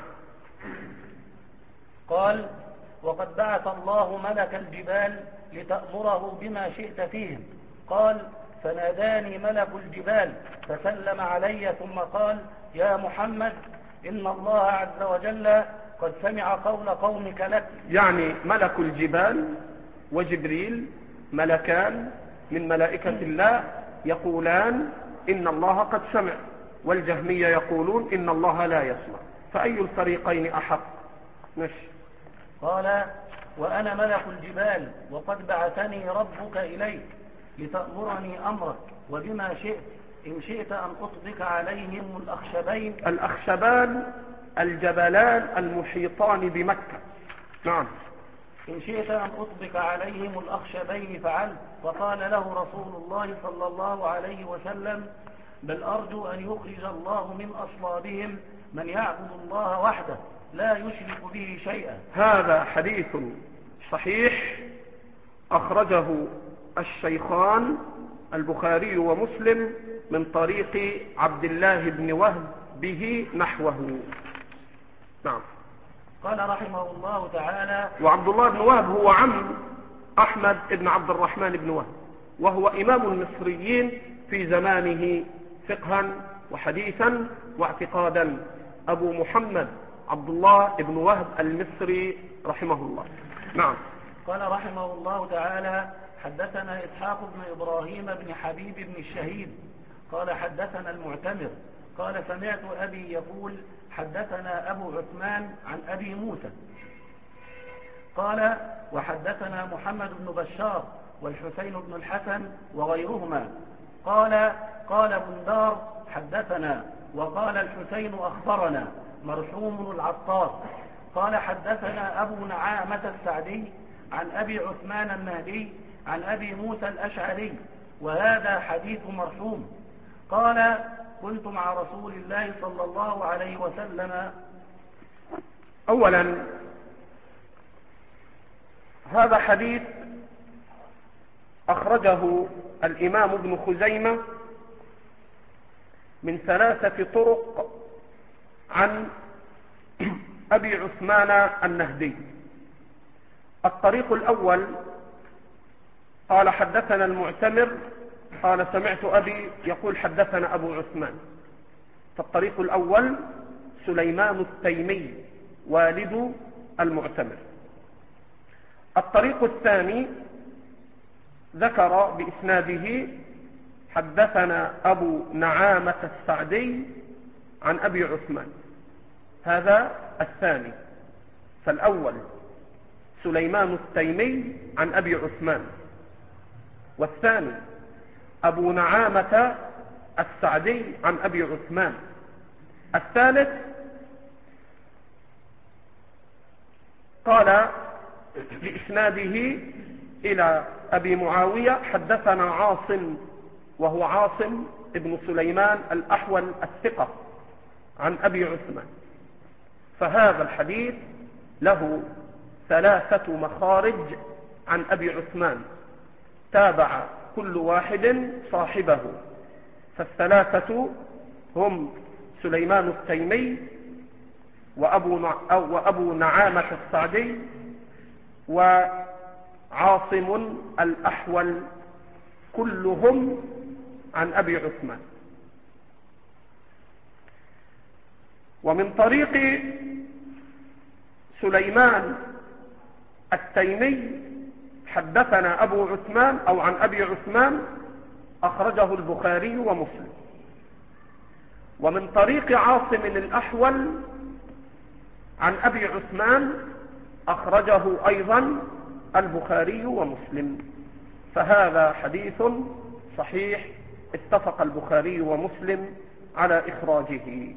قال: وقد بعث الله ملك الجبال لتأمره بما شئت فيهم. قال: فناداني ملك الجبال فسلم علي ثم قال: يا محمد، إن الله عز وجل قد سمع قول قومك لك. يعني ملك الجبال وجبريل ملكان من ملائكة الله يقولان إن الله قد سمع، والجهمية يقولون إن الله لا يسمع، فأي الفريقين أحق؟ ماشي. قال وأنا ملك الجبال وقد بعثني ربك إليك لتأمرني أمرك وبما شئت، إن شئت أن أطبق عليهم الأخشبين. الأخشبان الجبلان المحيطان بمكة. نعم. إن شئت أن أطبق عليهم الأخشبين فعلت. فقال له رسول الله صلى الله عليه وسلم بل أرجو أن يخرج الله من أصلابهم من يعبد الله وحده لا يشرك به شيئا. هذا حديث صحيح أخرجه الشيخان البخاري ومسلم من طريق عبد الله بن وهب به نحوه. نعم. قال رحمه الله تعالى وعبد الله بن وهب هو عم أحمد بن عبد الرحمن بن وهب، وهو إمام المصريين في زمانه فقها وحديثا واعتقادا، أبو محمد عبد الله بن وهب المصري رحمه الله. نعم. قال رحمه الله تعالى حدثنا إسحاق بن إبراهيم بن حبيب بن الشهيد قال حدثنا المعتمر قال سمعت أبي يقول حدثنا أبو عثمان عن أبي موسى قال وحدثنا محمد بن بشار والحسين بن الحسن وغيرهما قال قال بندار حدثنا وقال الحسين أخبرنا مرحوم العطار قال حدثنا أبو نعامة السعدي عن أبي عثمان النهدي عن أبي موسى الأشعري وهذا حديث مرحوم. قال كنت مع رسول الله صلى الله عليه وسلم. أولا هذا حديث أخرجه الإمام ابن خزيمة من ثلاثة طرق عن أبي عثمان النهدي. الطريق الأول قال حدثنا المعتمر قال سمعت أبي يقول حدثنا أبو عثمان. فالطريق الأول سليمان التيمي والد المعتمر. الطريق الثاني ذكر بإسناده حدثنا أبو نعامة السعدي عن أبي عثمان. هذا الثاني. فالأول سليمان التيمي عن أبي عثمان، والثاني أبو نعامة السعدي عن أبي عثمان. الثالث قال بإسناده إلى أبي معاوية حدثنا عاصم وهو عاصم ابن سليمان الأحول الثقة عن أبي عثمان. فهذا الحديث له ثلاثة مخارج عن أبي عثمان، تابع كل واحد صاحبه. فالثلاثة هم سليمان التيمي وأبو, نع... وأبو نعامة السعدي وعاصم الأحول، كلهم عن أبي عثمان. ومن طريق سليمان التيمي حدثنا أبو عثمان أو عن أبي عثمان أخرجه البخاري ومسلم. ومن طريق عاصم الأحول عن أبي عثمان أخرجه أيضا البخاري ومسلم. فهذا حديث صحيح اتفق البخاري ومسلم على إخراجه.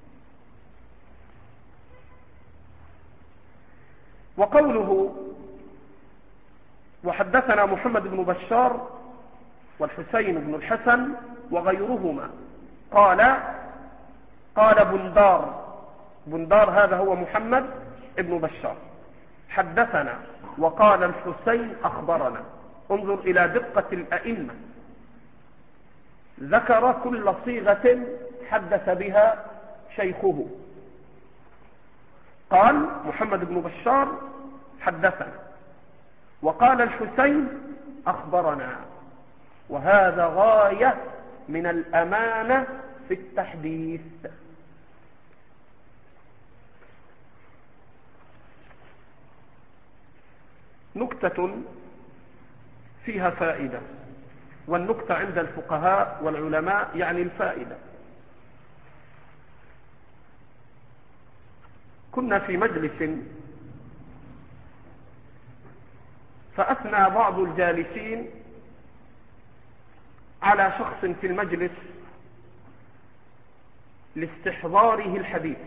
وقوله وحدثنا محمد بن بشار والحسين بن الحسن وغيرهما قال قال بندار بندار هذا هو محمد بن بشار حدثنا وقال الحسين أخبرنا. انظر إلى دقة الأئمة، ذكر كل صيغة حدث بها شيخه. قال محمد بن بشار حدثنا وقال الحسين أخبرنا، وهذا غاية من الأمانة في التحديث. نكتة فيها فائدة، والنكتة عند الفقهاء والعلماء يعني الفائدة. كنا في مجلس فأثنى بعض الجالسين على شخص في المجلس لاستحضاره الحديث،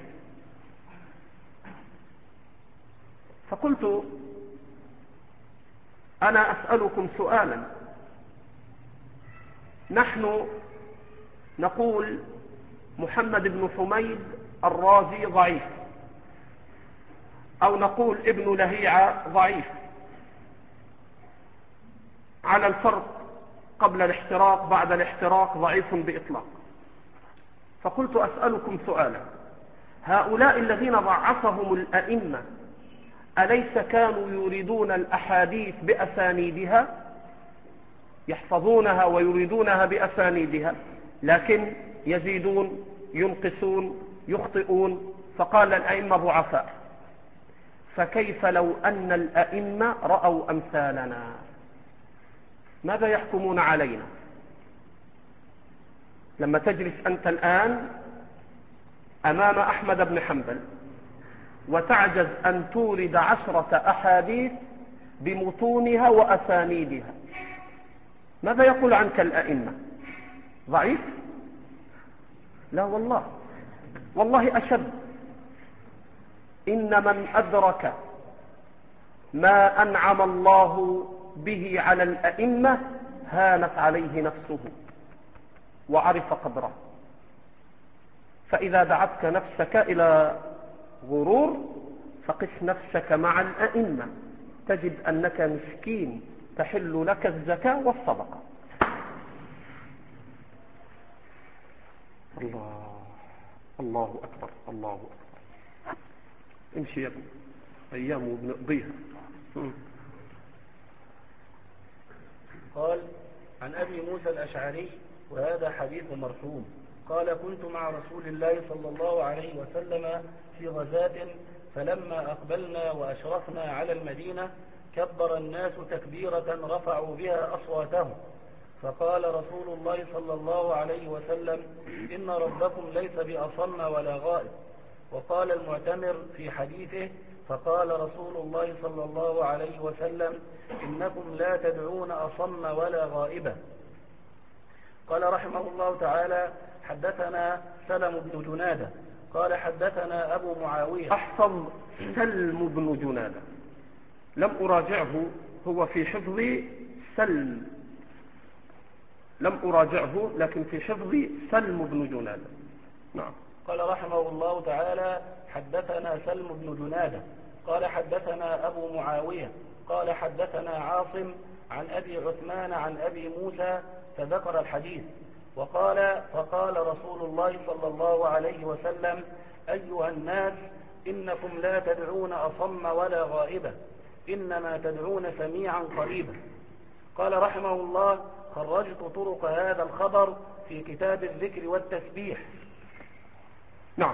فقلت أنا أسألكم سؤالا، نحن نقول محمد بن حميد الرازي ضعيف، أو نقول ابن لهيعة ضعيف، على الفرق قبل الاحتراق بعد الاحتراق ضعيف بإطلاق. فقلت أسألكم سؤالا، هؤلاء الذين ضعفهم الأئمة أليس كانوا يريدون الأحاديث بأسانيدها، يحفظونها ويريدونها بأسانيدها، لكن يزيدون ينقصون يخطئون، فقال الأئمة ضعفاء. فكيف لو أن الأئمة رأوا أمثالنا، ماذا يحكمون علينا؟ لما تجلس أنت الآن أمام أحمد بن حنبل وتعجز أن تورد عشرة أحاديث بمتونها وأسانيدها، ماذا يقول عنك الأئمة؟ ضعيف؟ لا والله، والله أشد. إن من أدرك ما أنعم الله به على الأئمة هانت عليه نفسه وعرف قدره. فإذا دعتك نفسك إلى غرور فقس نفسك مع الأئمة، تجد أنك مسكين تحل لك الزكاة والصدقة. الله الله أكبر الله أكبر. امشي يا ابني، أيام بنقضيها. قال عن أبي موسى الأشعري، وهذا حديث مرحوم، قال كنت مع رسول الله صلى الله عليه وسلم في غزاة، فلما أقبلنا وأشرفنا على المدينة كبر الناس تكبيرة رفعوا بها أصواتهم، فقال رسول الله صلى الله عليه وسلم إن ربكم ليس بأصم ولا غائب. وقال المعتمر في حديثه فقال رسول الله صلى الله عليه وسلم إنكم لا تدعون أصم ولا غائبا. قال رحمه الله تعالى حدثنا سلم بن جنادة قال حدثنا أبو معاوية. أحفظ سلم بن جنادة، لم أراجعه، هو في حفظي سلم، لم أراجعه لكن في حفظي سلم بن جنادة. نعم. قال رحمه الله تعالى حدثنا سلم بن جنادة قال حدثنا أبو معاوية قال حدثنا عاصم عن أبي عثمان عن أبي موسى فذكر الحديث. وقال فقال رسول الله صلى الله عليه وسلم أيها الناس إنكم لا تدعون أصم ولا غائبا، إنما تدعون سميعا قريبا. قال رحمه الله خرجت طرق هذا الخبر في كتاب الذكر والتسبيح. نعم.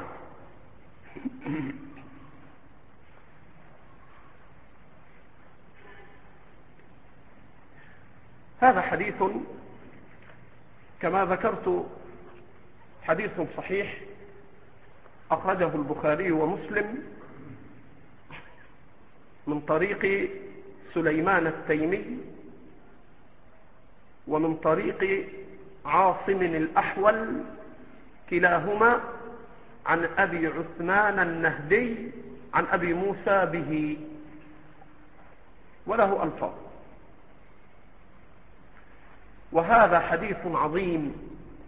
هذا حديث كما ذكرت حديث صحيح أخرجه البخاري ومسلم من طريق سليمان التيمي ومن طريق عاصم الأحول كلاهما عن أبي عثمان النهدي عن أبي موسى به، وله ألفاظ. وهذا حديث عظيم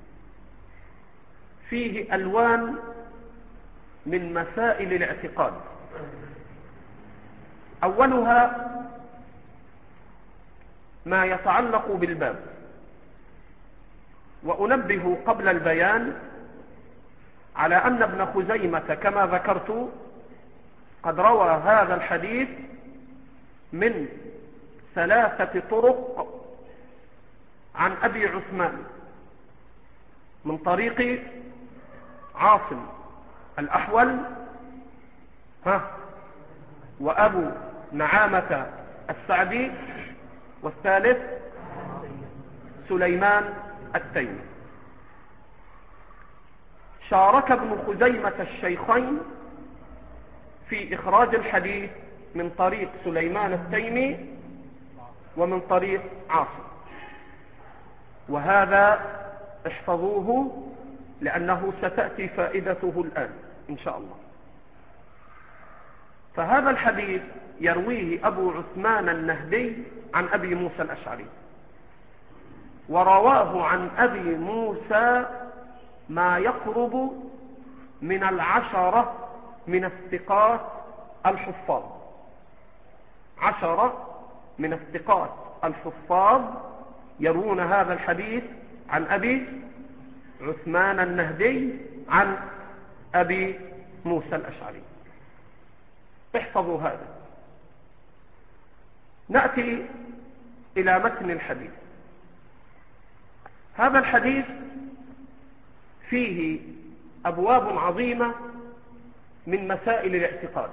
فيه ألوان من مسائل الاعتقاد. أولها ما يتعلق بالباب، وأنبه قبل البيان على أن ابن خزيمة كما ذكرت قد روى هذا الحديث من ثلاثة طرق عن أبي عثمان، من طريق عاصم الأحول ها وأبو نعامة السعدي، والثالث سليمان التيمي. شارك ابن خزيمة الشيخين في إخراج الحديث من طريق سليمان التيمي ومن طريق عاصم، وهذا احفظوه لأنه ستأتي فائدته الآن إن شاء الله. فهذا الحديث يرويه أبو عثمان النهدي عن أبي موسى الأشعري، ورواه عن أبي موسى ما يقرب من العشرة من الثقات الحفاظ، عشرة من الثقات الحفاظ يروون هذا الحديث عن أبي عثمان النهدي عن أبي موسى الأشعري. احفظوا هذا. نأتي إلى متن الحديث. هذا الحديث فيه أبواب عظيمة من مسائل الاعتقاد.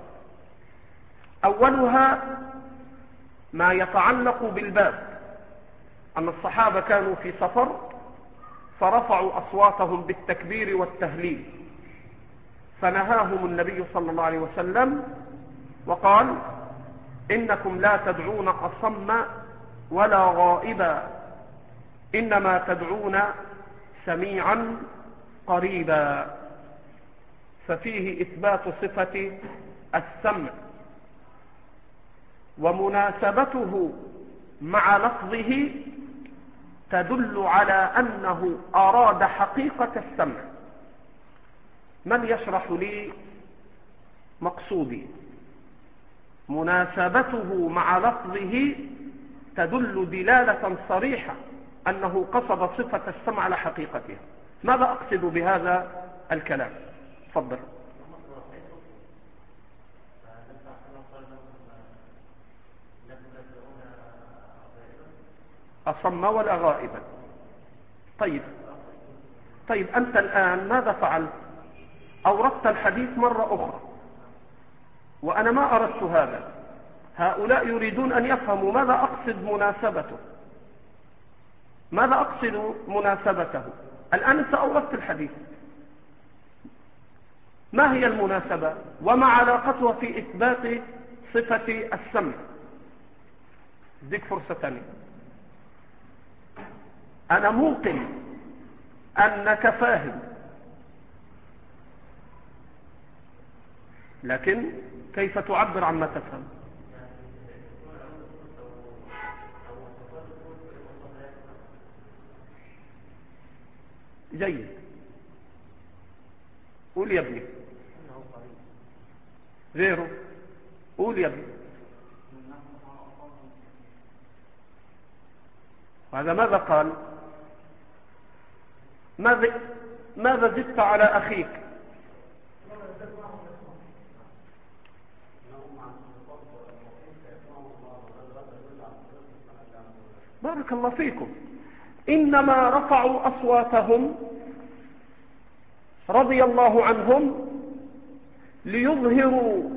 أولها ما يتعلق بالباب، أن الصحابة كانوا في سفر فرفعوا أصواتهم بالتكبير والتهليل، فنهاهم النبي صلى الله عليه وسلم وقال: إنكم لا تدعون أصم ولا غائبا، إنما تدعون سميعا قريبا. ففيه إثبات صفة السمع، ومناسبته مع لفظه تدل على أنه أراد حقيقة السمع. من يشرح لي مقصودي؟ مناسبته مع لفظه تدل دلالة صريحة أنه قصد صفة السمع على حقيقتها. ماذا أقصد بهذا الكلام؟ تفضل. أصم ولا غائبا. طيب طيب أنت الآن ماذا فعلت؟ أوردت الحديث مرة أخرى، وأنا ما أردت هذا. هؤلاء يريدون أن يفهموا ماذا أقصد مناسبته، ماذا أقصد مناسبته. الآن سأوردت الحديث، ما هي المناسبة وما علاقتها في إثبات صفة السمع؟ اديك فرصة ثانية. أنا موقن أنك فاهم، لكن كيف تعبر عما تفهم؟ جيد. قول يا ابني. غيره. قول يا ابني. هذا ماذا قال؟ ماذا ماذا زدت على أخيك؟ بارك الله فيكم. إنما رفعوا أصواتهم رضي الله عنهم ليظهروا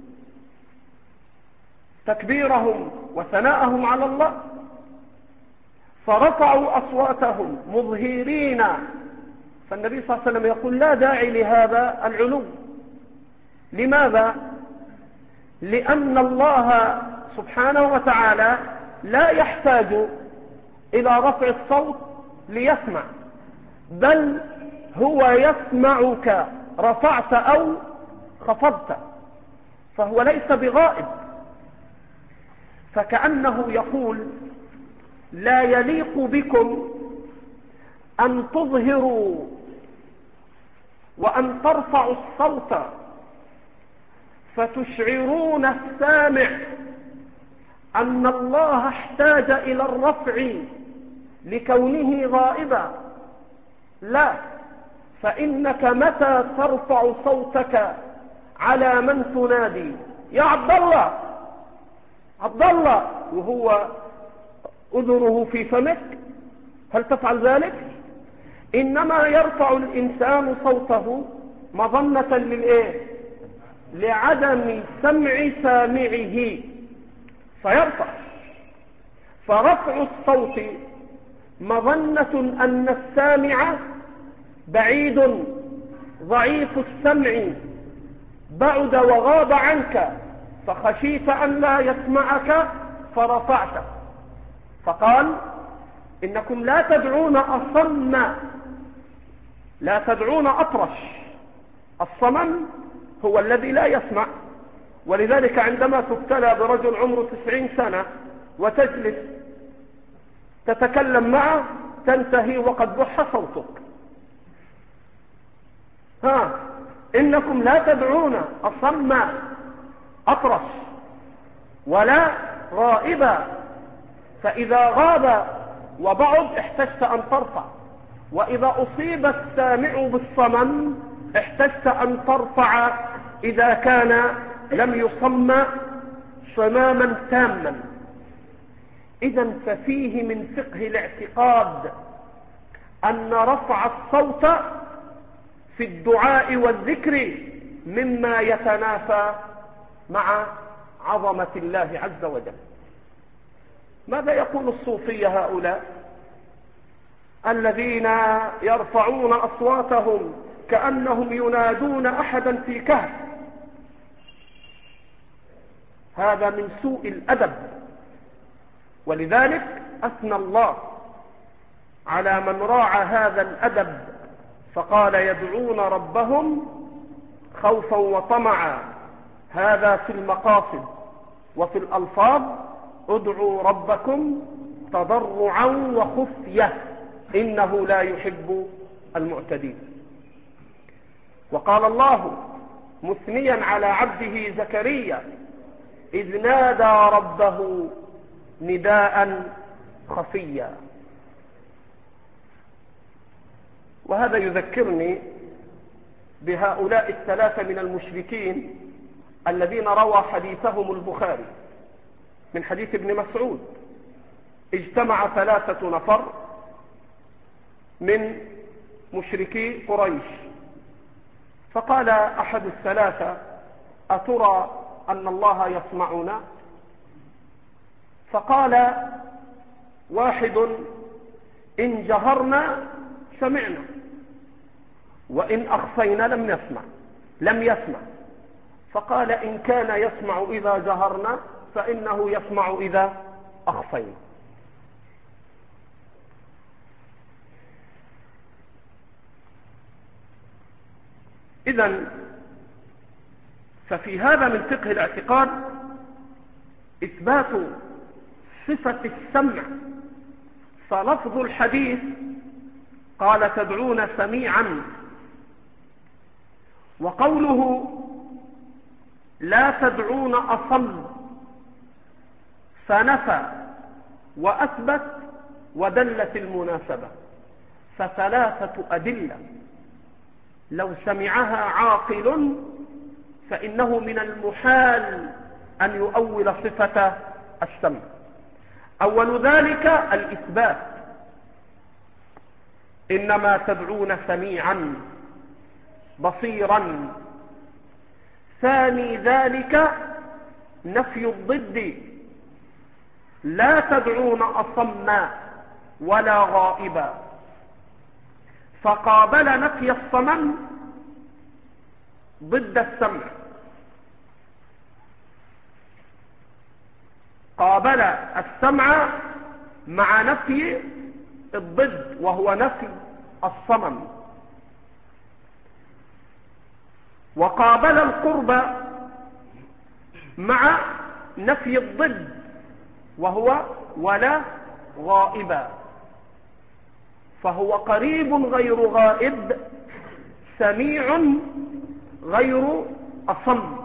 تكبيرهم وثناءهم على الله، فرفعوا أصواتهم مظهرين. فالنبي صلى الله عليه وسلم يقول: لا داعي لهذا العلو. لماذا؟ لأن الله سبحانه وتعالى لا يحتاج إلى رفع الصوت ليسمع، بل هو يسمعك رفعت أو خفضت، فهو ليس بغائب. فكأنه يقول: لا يليق بكم أن تظهروا وأن ترفعوا الصوت فتشعرون السامع أن الله احتاج إلى الرفع لكونه غائبا. لا، فإنك متى ترفع صوتك على من تنادي: يا عبد الله عبد الله، وهو أذنه في فمك، هل تفعل ذلك؟ إنما يرفع الإنسان صوته مظنة للإيه؟ لعدم سمع سامعه. فيرفع. فرفع الصوت مظنة أن السامع بعيد ضعيف السمع بعد وغاب عنك فخشيت أن لا يسمعك فرفعت. فقال إنكم لا تدعون أصم، لا تدعون أطرش. الصمم هو الذي لا يسمع، ولذلك عندما تبتلى برجل عمره تسعين سنة وتجلس تتكلم معه تنتهي وقد بح صوتك. ها إنكم لا تدعون أصم أطرش ولا غائبا، فإذا غاب وبعد احتجت أن ترفع، وإذا أصيب السامع بالصمم احتجت أن ترفع إذا كان لم يصم صماما تاما. إذن ففيه من فقه الاعتقاد أن رفع الصوت في الدعاء والذكر مما يتنافى مع عظمة الله عز وجل. ماذا يقول الصوفية هؤلاء الذين يرفعون أصواتهم كأنهم ينادون أحدا في كهف؟ هذا من سوء الأدب، ولذلك أثنى الله على من راعى هذا الأدب فقال يدعون ربهم خوفا وطمعا. هذا في المقاصد، وفي الألفاظ ادعوا ربكم تضرعا وخفية إنه لا يحب المعتدين. وقال الله مثنيا على عبده زكريا إذ نادى ربه نداء خفيا. وهذا يذكرني بهؤلاء الثلاثة من المشركين الذين روى حديثهم البخاري من حديث ابن مسعود. اجتمع ثلاثة نفر من مشركي قريش، فقال أحد الثلاثة أترى أن الله يسمعنا؟ فقال واحد إن جهرنا سمعنا وإن أخفينا لم يسمع لم يسمع. فقال إن كان يسمع إذا جهرنا فإنه يسمع إذا أخفينا. إذن ففي هذا من فقه الاعتقاد إثبات صفة السمع. فلفظ الحديث قال تدعون سميعا، وقوله لا تدعون أصم فنفى وأثبت ودلت المناسبة. فثلاثة أدلة لو سمعها عاقل فإنه من المحال أن يؤول صفة السمع. أول ذلك الإثبات إنما تدعون سميعا بصيرا. ثاني ذلك نفي الضد لا تدعون أصما ولا غائبا، فقابل نفي الصمم ضد السمع، قابل السمع مع نفي الضد وهو نفي الصمم، وقابل القرب مع نفي الضد وهو ولا غائبا، فهو قريب غير غائب، سميع غير أصم.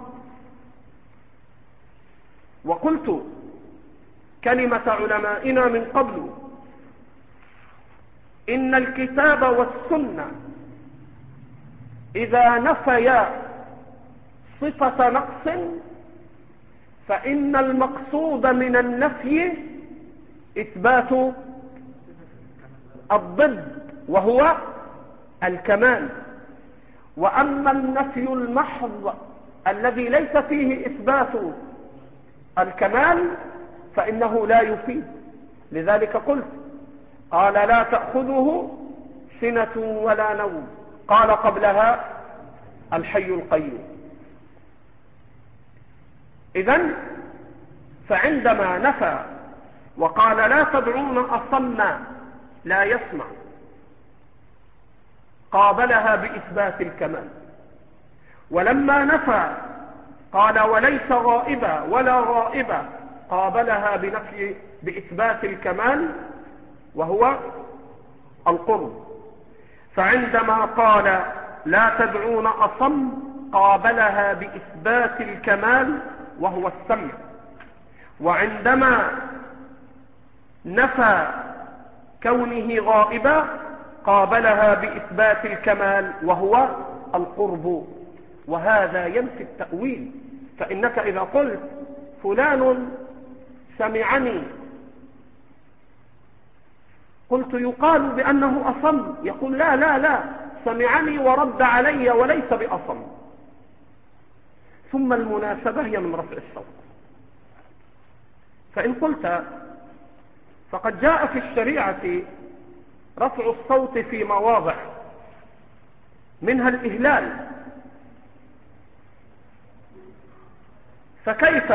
وقلت كلمة علمائنا من قبل إن الكتاب والسنة إذا نفيا صفة نقص فإن المقصود من النفي إثبات الضد وهو الكمال. وأما النفي المحض الذي ليس فيه إثبات الكمال فإنه لا يفيد. لذلك قلت قال لا تأخذه سنة ولا نوم، قال قبلها الحي القيوم. إذن فعندما نفى وقال لا تدعون أصم لا يسمع، قابلها بإثبات الكمال. ولما نفى قال وليس غائبا ولا غائبا، قابلها بنفي بإثبات الكمال وهو القرب. فعندما قال لا تدعون أصم قابلها بإثبات الكمال وهو السمع. وعندما نفى كونه غائبا قابلها بإثبات الكمال وهو القرب. وهذا ينفي التأويل. فإنك إذا قلت فلان سمعني، قلت يقال بأنه أصم، يقول لا لا لا سمعني ورد علي وليس بأصم. ثم المناسبة هي من رفع الصوت. فإن قلت فقد جاء في الشريعة رفع الصوت في مواضع منها الإهلال، فكيف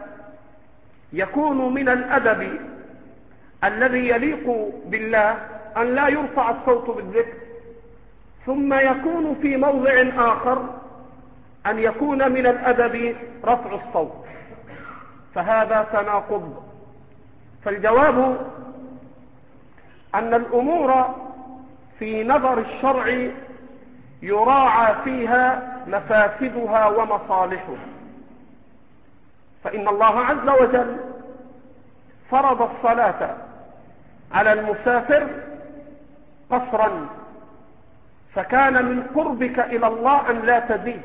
يكون من الأدب الذي يليق بالله أن لا يرفع الصوت بالذكر، ثم يكون في موضع آخر أن يكون من الأدب رفع الصوت؟ فهذا تناقض. فالجواب أن الأمور في نظر الشرع يراعى فيها مفاسدها ومصالحها. فإن الله عز وجل فرض الصلاة على المسافر قصرا، فكان من قربك إلى الله أن لا تزيد.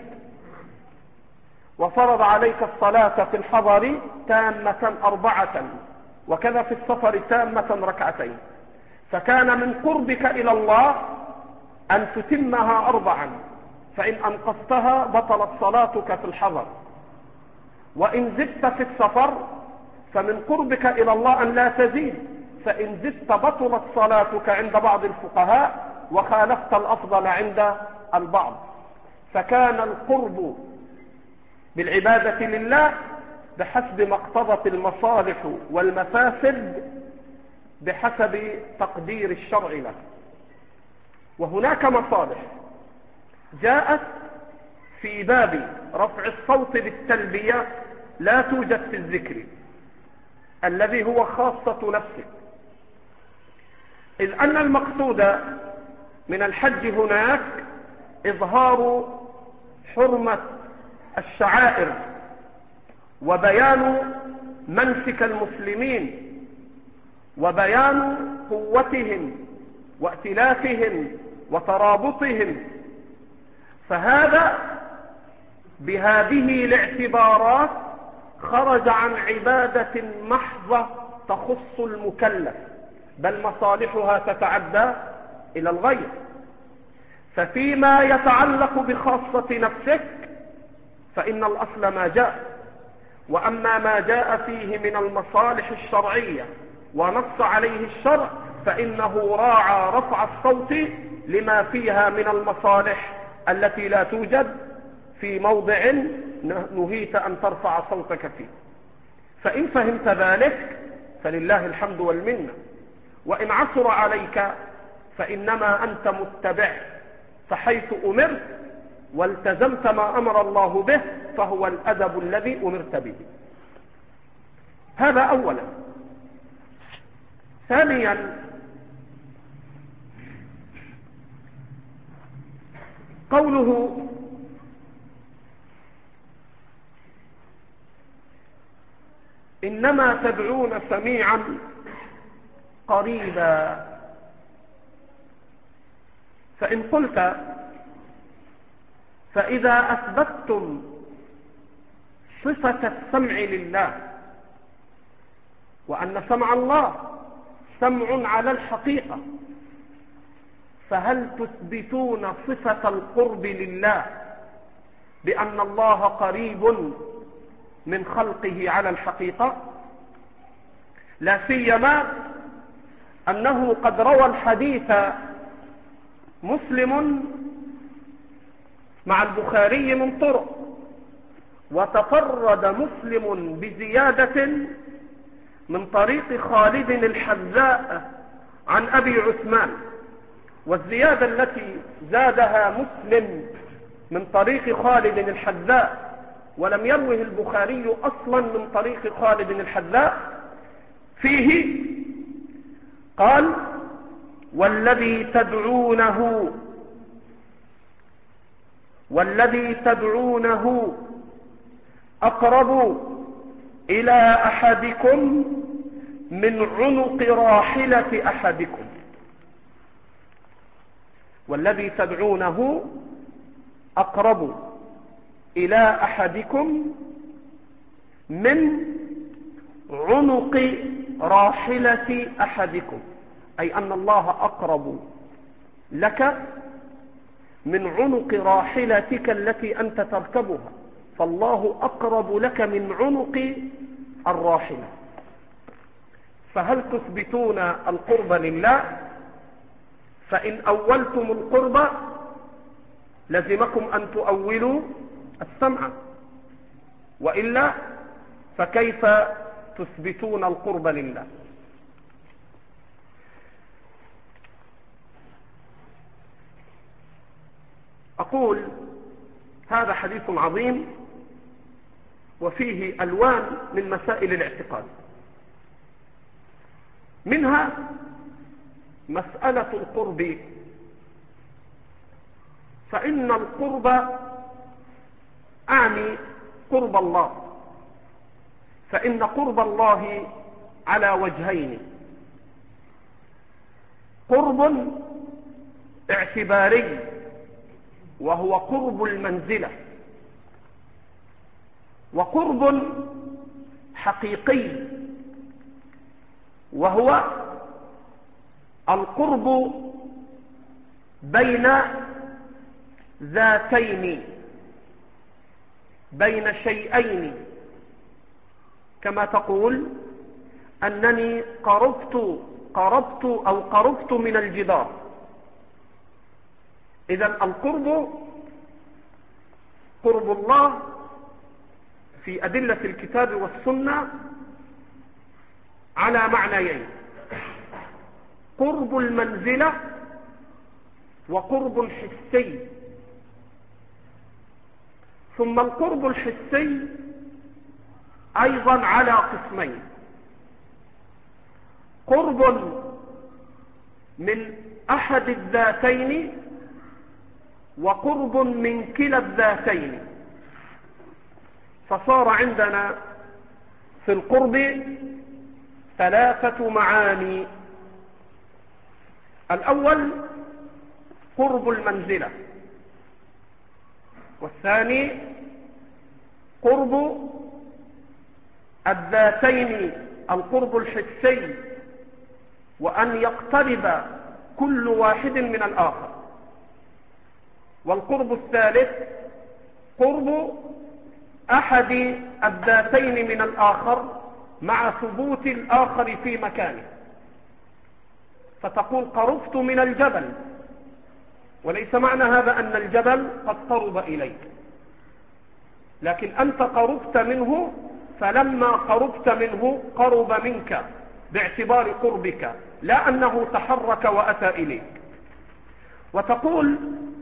وفرض عليك الصلاة في الحضر تامة أربعة، وكذا في السفر تامة ركعتين، فكان من قربك إلى الله أن تتمها أربعا، فإن أنقصتها بطلت صلاتك في الحضر. وإن زدت في السفر فمن قربك إلى الله أن لا تزيد، فإن زدت بطلت صلاتك عند بعض الفقهاء وخالفت الأفضل عند البعض. فكان القرب بالعبادة لله بحسب ما اقتضت المصالح والمفاسد بحسب تقدير الشرع له. وهناك مصالح جاءت في باب رفع الصوت بالتلبية لا توجد في الذكر الذي هو خاصة نفسه، إذ أن المقصود من الحج هناك إظهار حرمة الشعائر وبيان منسك المسلمين وبيان قوتهم وائتلافهم وترابطهم. فهذا بهذه الاعتبارات خرج عن عبادة محضة تخص المكلف، بل مصالحها تتعدى إلى الغير. ففيما يتعلق بخاصة نفسك فإن الأصل ما جاء، وأما ما جاء فيه من المصالح الشرعية ونص عليه الشرع فإنه راعى رفع الصوت لما فيها من المصالح التي لا توجد في موضع نهيت أن ترفع صوتك فيه. فإن فهمت ذلك فلله الحمد والمنة، وإن عثر عليك فإنما أنت متبع، فحيث أمرت والتزمت ما أمر الله به فهو الأدب الذي أمرت به. هذا أولا. ثانيا، قوله إنما تدعون سميعا قريبا. فإن قلت فإذا أثبتتم صفة السمع لله وأن سمع الله سمع على الحقيقة، فهل تثبتون صفة القرب لله بأن الله قريب من خلقه على الحقيقة؟ لا سيما أنه قد روى الحديث مسلم مع البخاري من طرق، وتفرد مسلم بزيادة من طريق خالد الحذاء عن أبي عثمان، والزيادة التي زادها مسلم من طريق خالد الحذاء ولم يروه البخاري أصلا من طريق خالد الحذاء فيه قال: والذي تدعونه والذي تدعونه أقرب إلى أحدكم من عنق راحلة أحدكم. والذي تدعونه أقرب إلى أحدكم من عنق راحلة أحدكم، أي أن الله أقرب لك من عنق راحلتك التي أنت تركبها، فالله أقرب لك من عنق الراحلة. فهل تثبتون القرب لله؟ فإن أولتم القرب لزمكم أن تؤولوا السمع، وإلا فكيف تثبتون القرب لله؟ أقول هذا حديث عظيم وفيه ألوان من مسائل الاعتقاد، منها مسألة القرب. فإن القرب أعني قرب الله، فإن قرب الله على وجهين: قرب اعتباري وهو قرب المنزلة، وقرب حقيقي وهو القرب بين ذاتين، بين شيئين، كما تقول أنني قربت قربت أو قربت من الجدار. إذن القرب قرب الله في أدلة الكتاب والسنة على معنيين: قرب المنزلة وقرب حسي. ثم القرب الحسي أيضا على قسمين: قرب من أحد الذاتين وقرب من كلا الذاتين. فصار عندنا في القرب ثلاثة معاني: الأول قرب المنزلة، والثاني قرب الذاتين القرب الحسي، وأن يقترب كل واحد من الآخر. والقرب الثالث قرب أحد الذاتين من الآخر مع ثبوت الآخر في مكانه. فتقول قربت من الجبل، وليس معنى هذا أن الجبل قد قرب إليك، لكن أنت قربت منه، فلما قربت منه قرب منك باعتبار قربك، لا أنه تحرك وأتى إليك. وتقول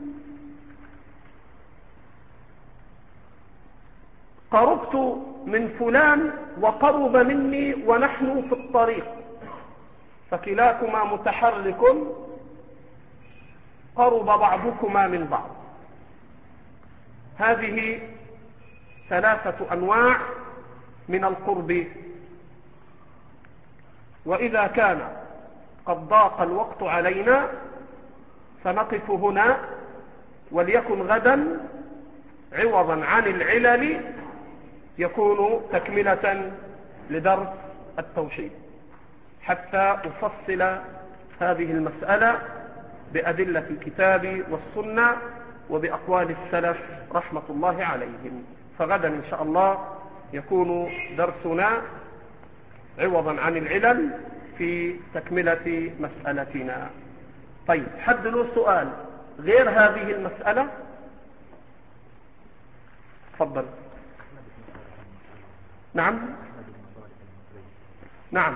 قربت من فلان وقرب مني ونحن في الطريق، فكلاكما متحرك، قرب بعضكما من بعض. هذه ثلاثة أنواع من القرب. وإذا كان قد ضاق الوقت علينا فنقف هنا، وليكن غدا عوضا عن العلل يكون تكملة لدرس التوحيد، حتى أفصل هذه المسألة بأدلة الكتاب والسنة وبأقوال السلف رحمة الله عليهم. فغدا إن شاء الله يكون درسنا عوضا عن العلل في تكملة مسألتنا. طيب، حد له سؤال غير هذه المسألة؟ تفضل. نعم نعم.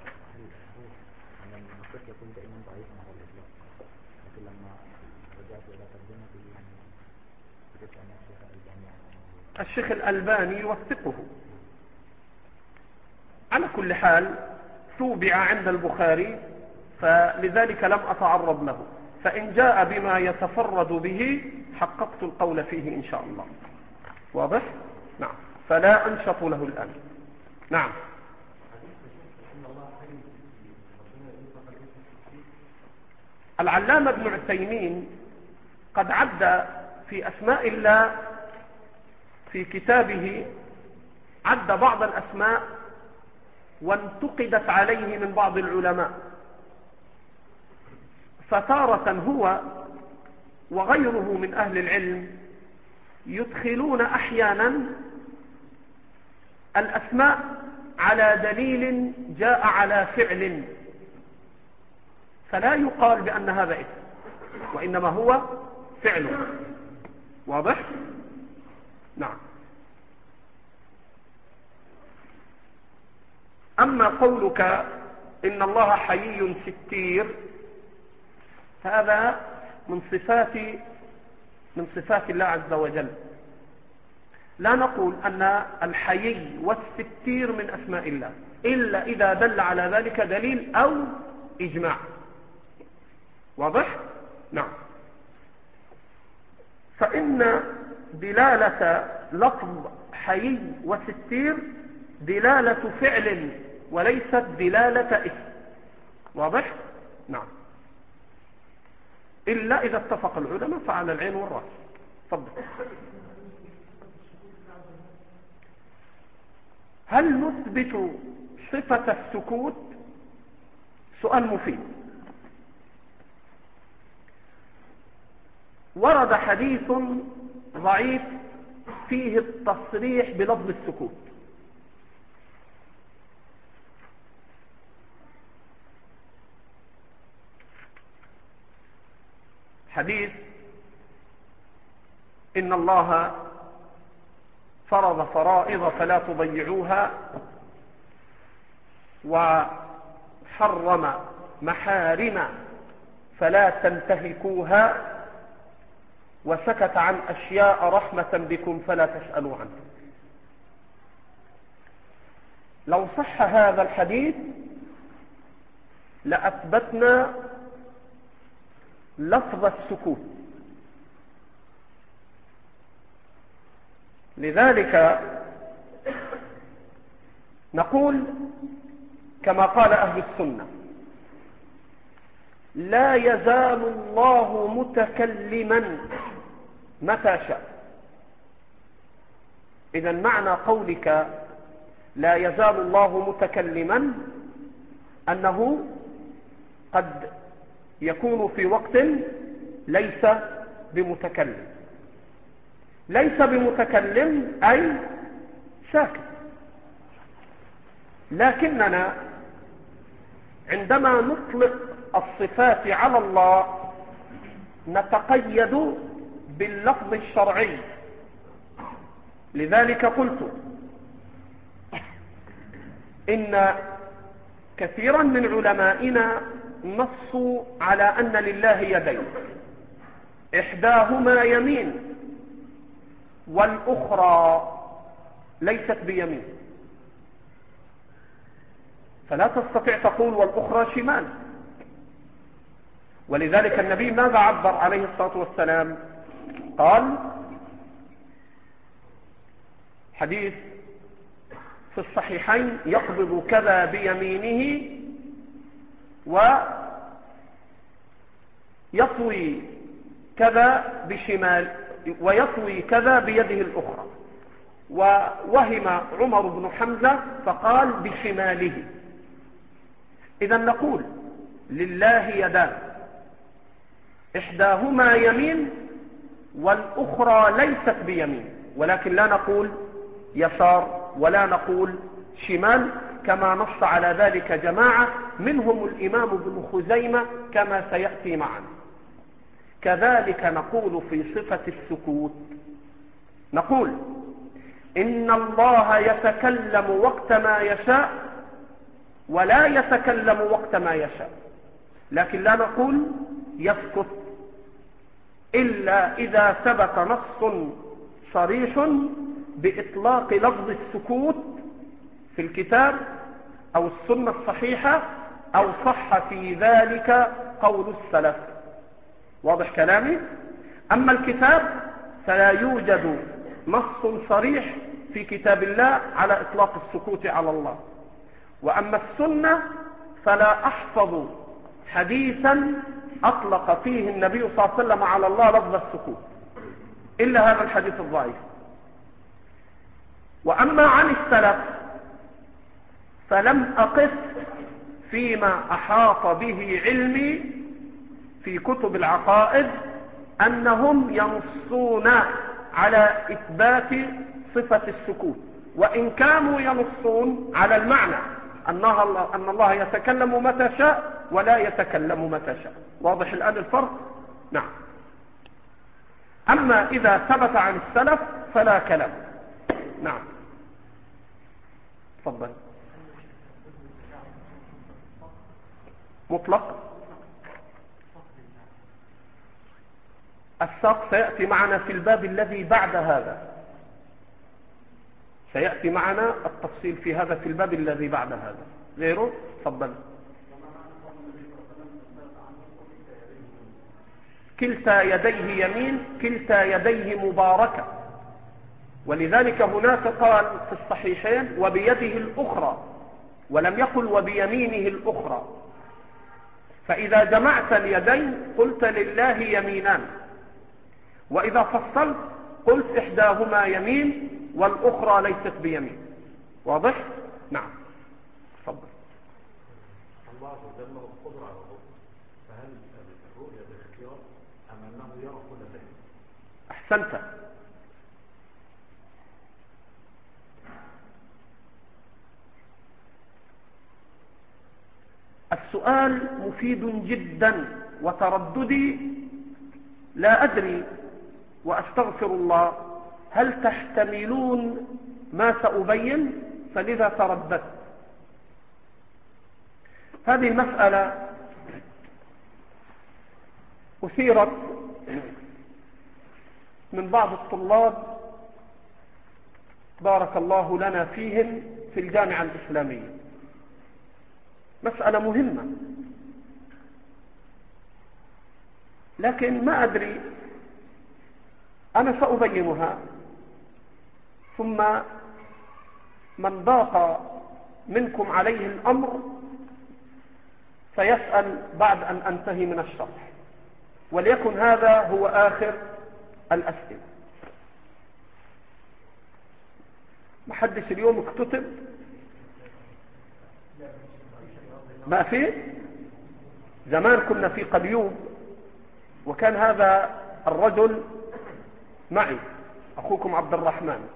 الشيخ الألباني يوثقه على كل حال، توبع عند البخاري، فلذلك لم أتعرض له، فإن جاء بما يتفرد به حققت القول فيه إن شاء الله. واضح؟ نعم، فلا أنشط له الآن. نعم. العلامة ابن عثيمين قد عد في أسماء الله في كتابه، عد بعض الأسماء وانتقدت عليه من بعض العلماء، فتارة هو وغيره من أهل العلم يدخلون أحيانا الأسماء على دليل جاء على فعل، فلا يقال بأن هذا اسم، وإنما هو فعل. واضح؟ نعم. أما قولك إن الله حيي ستير، هذا من صفات من صفات الله عز وجل. لا نقول أن الحيي والستير من أسماء الله إلا إذا دل على ذلك دليل أو إجماع. واضح؟ نعم. فإن دلالة لفظ حيي وستير دلالة فعل وليست دلالة اسم. واضح؟ نعم. إلا إذا اتفق العلماء فعلى العين والرأس. تفضل. هل نثبت صفة السكوت؟ سؤال مفيد. ورد حديث ضعيف فيه التصريح بلفظ السكوت، حديث إن الله فرض فرائض فلا تضيعوها، وحرم محارم فلا تنتهكوها، وسكت عن أشياء رحمة بكم فلا تسألوا عنه. لو صح هذا الحديث لأثبتنا لفظ السكوت. لذلك نقول كما قال أهل السنة: لا يزال الله متكلما متى شاء. إذن معنى قولك لا يزال الله متكلما أنه قد يكون في وقت ليس بمتكلم. ليس بمتكلم أي ساكت. لكننا عندما نطلق الصفات على الله نتقيد باللفظ الشرعي. لذلك قلت إن كثيرا من علمائنا نصوا على أن لله يدين، إحداهما يمين والأخرى ليست بيمين، فلا تستطيع تقول والأخرى شمال. ولذلك النبي ماذا عبر عليه الصلاة والسلام؟ قال حديث في الصحيحين: يقبض كذا بيمينه ويطوي كذا بشمال ويطوي كذا بيده الأخرى. ووهم عمر بن حمزة فقال بشماله. إذا نقول لله يدان، إحداهما يمين والأخرى ليست بيمين، ولكن لا نقول يسار ولا نقول شمال، كما نص على ذلك جماعة منهم الإمام ابن خزيمة كما سيأتي معنا. كذلك نقول في صفة السكوت، نقول إن الله يتكلم وقت ما يشاء ولا يتكلم وقت ما يشاء، لكن لا نقول يسكت إلا إذا ثبت نص صريح بإطلاق لفظ السكوت في الكتاب أو السنة الصحيحة أو صح في ذلك قول السلف. واضح كلامي؟ أما الكتاب فلا يوجد نص صريح في كتاب الله على إطلاق السكوت على الله، وأما السنة فلا أحفظ حديثا أطلق فيه النبي صلى الله عليه وسلم على الله لفظ السكوت إلا هذا الحديث الضعيف. وأما عن السلف فلم أقف فيما أحاط به علمي في كتب العقائد أنهم ينصون على إثبات صفة السكوت، وإن كانوا ينصون على المعنى أن الله يتكلم متى شاء ولا يتكلم متى شاء. واضح الآن الفرق؟ نعم. أما إذا ثبت عن السلف فلا كلام. نعم تفضل. مطلق الساق سيأتي معنا في الباب الذي بعد هذا، سيأتي معنا التفصيل في هذا في الباب الذي بعد هذا. غيره تفضل. كلتا يديه يمين كلتا يديه مباركة، ولذلك هناك قال في الصحيحين وبيده الأخرى، ولم يقل وبيمينه الأخرى. فإذا جمعت اليدين قلت لله يمينان، وإذا فصلت قلت إحداهما يمين والأخرى ليست بيمين. واضح؟ نعم تفضل. الله عز وجل له القدرة على الرؤية، فهل الرؤية باختيار أم أنه يرى كل شيء؟ أحسنت. السؤال مفيد جدا، وترددي لا أدري وأستغفر الله هل تحتملون ما سأبين، فلذا ترددت. هذه المسألة أثيرت من بعض الطلاب بارك الله لنا فيهم في الجامعة الإسلامية، مسألة مهمة، لكن ما أدري، أنا سأبينها، ثم من ضاق منكم عليه الأمر فيسأل بعد أن أنتهي من الشرح، وليكن هذا هو آخر الأسئلة. محدش اليوم اكتتب؟ ما فيه؟ زمان كنا في قليوب، وكان هذا الرجل معي أخوكم عبد الرحمن،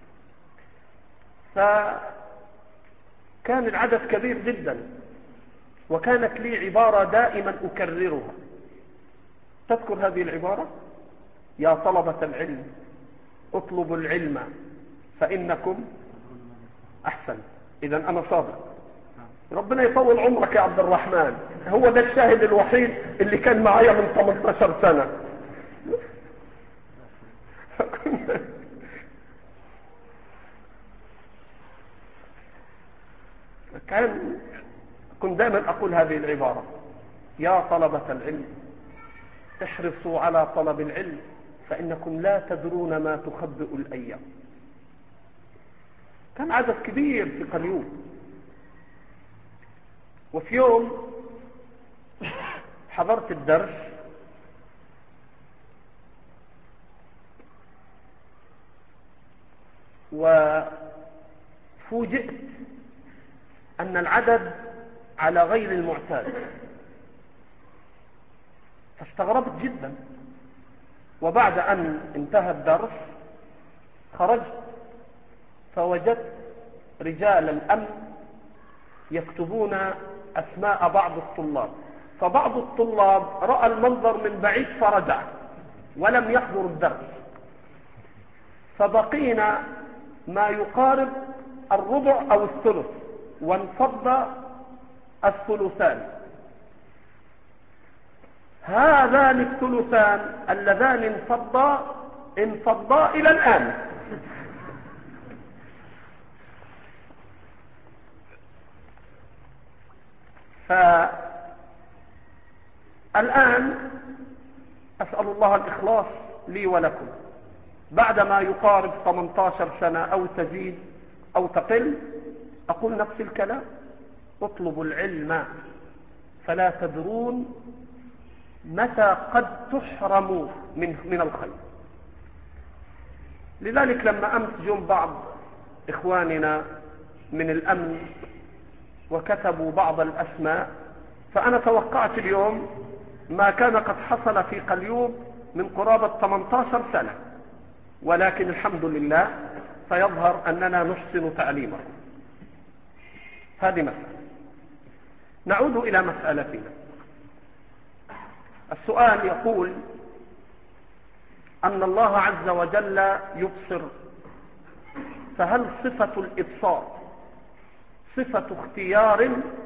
فكان العدد كبير جدا، وكانت لي عبارة دائما أكررها. تذكر هذه العبارة؟ يا طلبة العلم اطلبوا العلم فإنكم أحسن. إذا أنا صادق، ربنا يطول عمرك يا عبد الرحمن، هو ده الشاهد الوحيد اللي كان معايا من ثمانية عشر سنة. كان كنت دائما أقول هذه العبارة: يا طلبة العلم احرصوا على طلب العلم فإنكم لا تدرون ما تخبئ الأيام. كان عدد كبير في قليوب، وفي يوم حضرت الدرس وفوجئت أن العدد على غير المعتاد، فاستغربت جدا. وبعد أن انتهى الدرس خرجت فوجدت رجال الأمن يكتبون أسماء بعض الطلاب، فبعض الطلاب رأى المنظر من بعيد فرجع ولم يحضر الدرس، فبقينا ما يقارب الربع أو الثلث وانفض الثلثان. هذان الثلثان اللذان انفضا انفضا إلى الآن. فالآن أسأل الله الإخلاص لي ولكم بعدما يقارب ثمانية عشر سنة أو تزيد أو تقل، أقول نفس الكلام: اطلبوا العلم فلا تدرون متى قد تحرموا من, من الخير. لذلك لما أمس جم بعض إخواننا من الأمن وكتبوا بعض الأسماء، فأنا توقعت اليوم ما كان قد حصل في قليوب من قرابة ثمانية عشر سنة، ولكن الحمد لله فيظهر أننا نحسن تعليمه. هذه مسألة. نعود إلى مسألتنا. السؤال يقول أن الله عز وجل يبصر، فهل صفة الإبصار صفة اختيار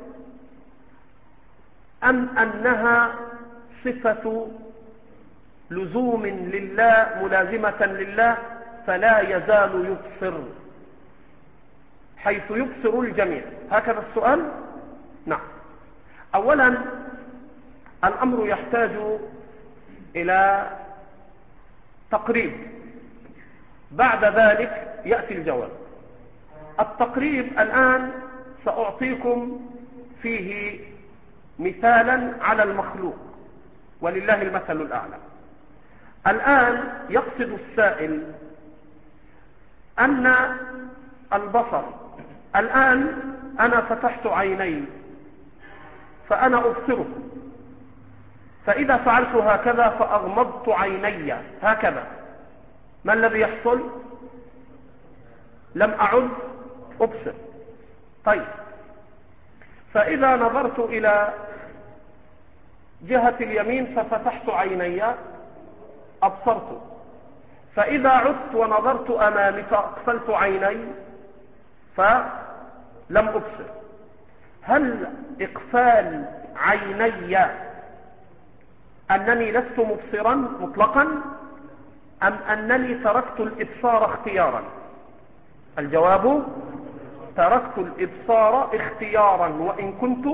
أم أنها صفة لزوم لله ملازمة لله فلا يزال يبصر حيث يبصر الجميع؟ هكذا السؤال. نعم. أولا الأمر يحتاج إلى تقريب، بعد ذلك يأتي الجواب. التقريب الآن سأعطيكم فيه مثالا على المخلوق ولله المثل الأعلى. الآن يقصد السائل أن البصر، الآن أنا فتحت عيني فأنا أبصره، فإذا فعلت هكذا فأغمضت عيني هكذا، ما الذي يحصل؟ لم أعد أبصر. طيب، فإذا نظرت إلى جهة اليمين ففتحت عيني أبصرت، فإذا عدت ونظرت أمامي فأقفلت عيني فلم أبصر. هل إقفال عيني أنني لست مبصرا مطلقا أم أنني تركت الإبصار اختيارا؟ الجواب: تركت الإبصار اختيارا، وإن كنت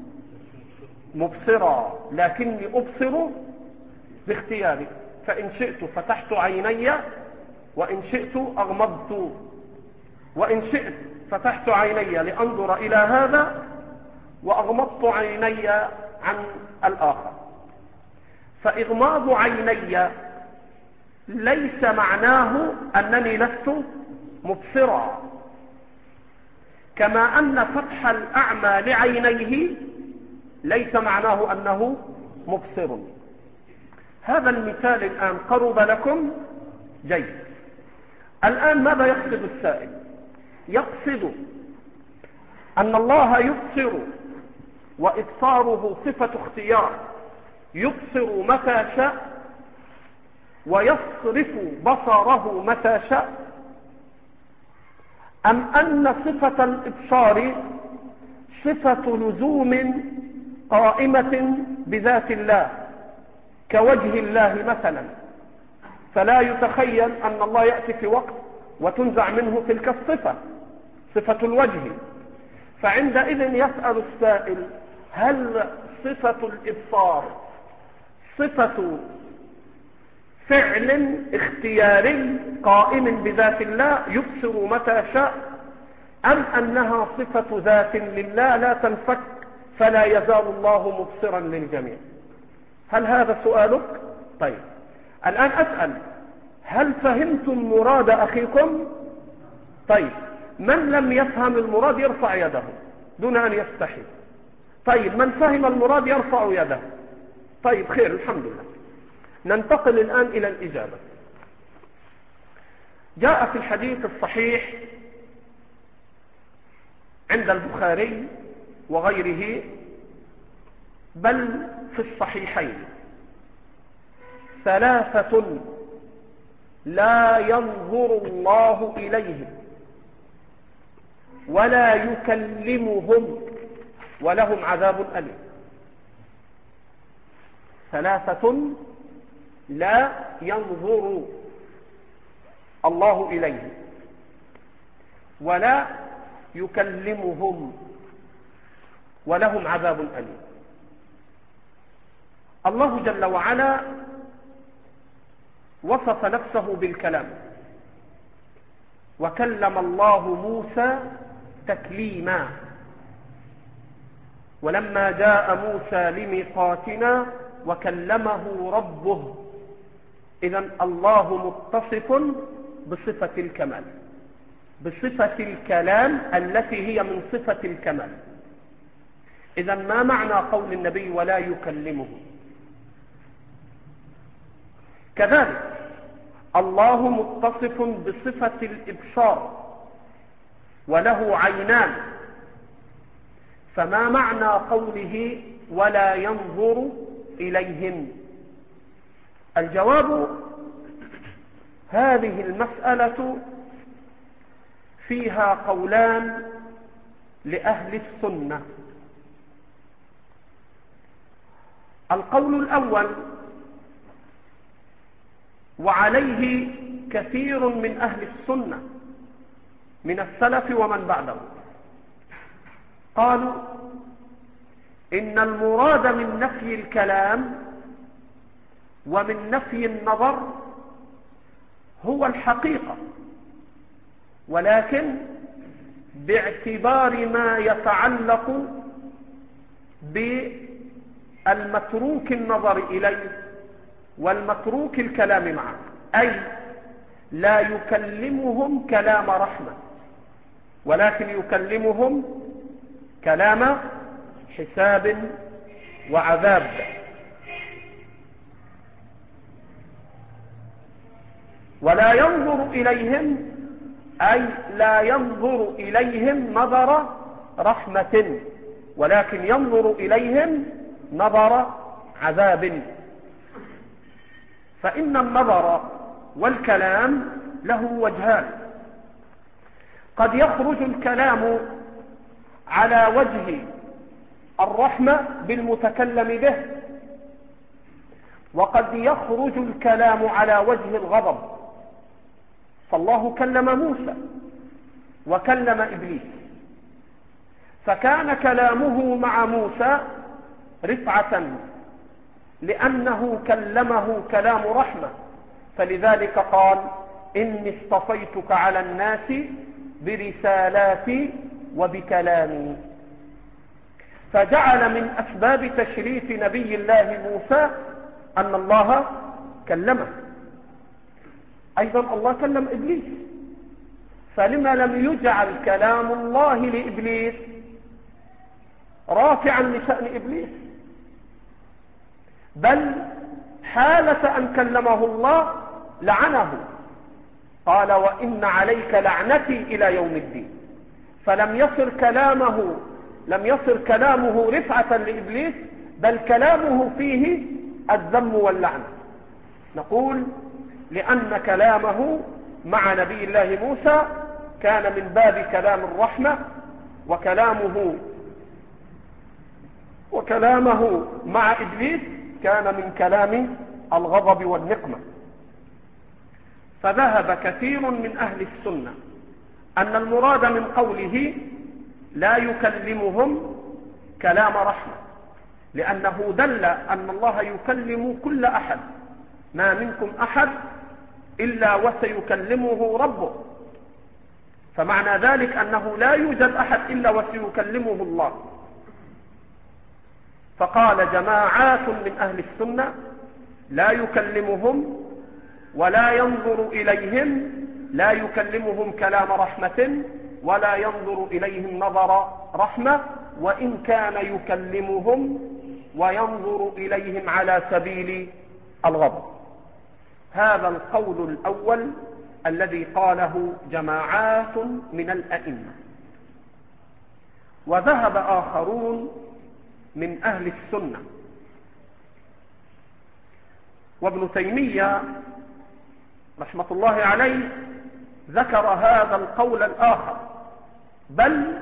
مبصرا لكني أبصر باختياري، فإن شئت فتحت عيني وإن شئت أغمضت، وإن شئت فتحت عيني لأنظر إلى هذا وأغمضت عيني عن الآخر. فإغماض عيني ليس معناه أنني لست مبصرا، كما أن فتح الأعمى لعينيه ليس معناه أنه مبصر. هذا المثال الآن قرب لكم جيد. الآن ماذا يقصد السائل؟ يقصد أن الله يبصر وإبصاره صفة اختيار، يبصر متى شاء ويصرف بصره متى شاء، أم أن صفة الإبصار صفة لزوم قائمة بذات الله كوجه الله مثلا، فلا يتخيل أن الله يأتي في وقت وتنزع منه تلك الصفة، صفة الوجه. فعندئذ يسأل السائل: هل صفة الإبصار صفة فعل اختياري قائم بذات الله يبصر متى شاء، أم أنها صفة ذات لله لا تنفك فلا يزال الله مبصرا للجميع؟ هل هذا سؤالك؟ طيب، الآن أسأل: هل فهمتم مراد أخيكم؟ طيب، من لم يفهم المراد يرفع يده دون أن يستحي. طيب، من فهم المراد يرفع يده. طيب، خير، الحمد لله. ننتقل الآن إلى الإجابة. جاء في الحديث الصحيح عند البخاري وغيره بل في الصحيحين: ثلاثة لا ينظر الله إليهم ولا يكلمهم ولهم عذاب أليم. ثلاثة لا ينظر الله إليهم ولا يكلمهم ولهم عذاب أليم. الله جل وعلا وصف نفسه بالكلام، وكلم الله موسى تكليما. ولما جاء موسى لميقاتنا وكلمه ربه، إذن الله متصف بصفة الكمال، بصفة الكلام التي هي من صفة الكمال. إذن ما معنى قول النبي ولا يكلمه؟ كذلك الله متصف بصفة الإبصار وله عينان، فما معنى قوله ولا ينظر إليهم؟ الجواب: هذه المسألة فيها قولان لأهل السنة. القول الأول وعليه كثير من أهل السنة من السلف ومن بعده، قالوا إن المراد من نفي الكلام ومن نفي النظر هو الحقيقة، ولكن باعتبار ما يتعلق بالمتروك النظر إليه والمتروك الكلام معه، أي لا يكلمهم كلام رحمة، ولكن يكلمهم كلام حساب وعذاب. ولا ينظر إليهم أي لا ينظر إليهم نظر رحمة، ولكن ينظر إليهم نظر عذاب. فإن النظر والكلام له وجهان: قد يخرج الكلام على وجه الرحمة بالمتكلم به، وقد يخرج الكلام على وجه الغضب. فالله كلم موسى وكلم إبليس، فكان كلامه مع موسى رفعة لأنه كلمه كلام رحمة، فلذلك قال: إني اصطفيتك على الناس برسالاتي وبكلامي. فجعل من أسباب تشريف نبي الله موسى أن الله كلمه. أيضا الله كلم إبليس، فلما لم يجعل كلام الله لإبليس رافعا لشأن إبليس، بل حالة أن كلمه الله لعنه، قال: وإن عليك لعنتي إلى يوم الدين. فلم يصر كلامه لم يصر كلامه رفعة لإبليس، بل كلامه فيه الذم واللعنة. نقول لأن كلامه مع نبي الله موسى كان من باب كلام الرحمة، وكلامه وكلامه مع إبليس كان من كلام الغضب والنقمة. فذهب كثير من أهل السنة أن المراد من قوله لا يكلمهم كلام رحمة، لأنه دل أن الله يكلم كل أحد، ما منكم أحد إلا وسيكلمه ربه، فمعنى ذلك أنه لا يوجد أحد إلا وسيكلمه الله. فقال جماعات من أهل السنة لا يكلمهم ولا ينظر إليهم، لا يكلمهم كلام رحمة ولا ينظر إليهم نظر رحمة، وإن كان يكلمهم وينظر إليهم على سبيل الغضب. هذا القول الأول الذي قاله جماعات من الأئمة. وذهب آخرون من أهل السنة، وابن تيمية رحمة الله عليه ذكر هذا القول الآخر، بل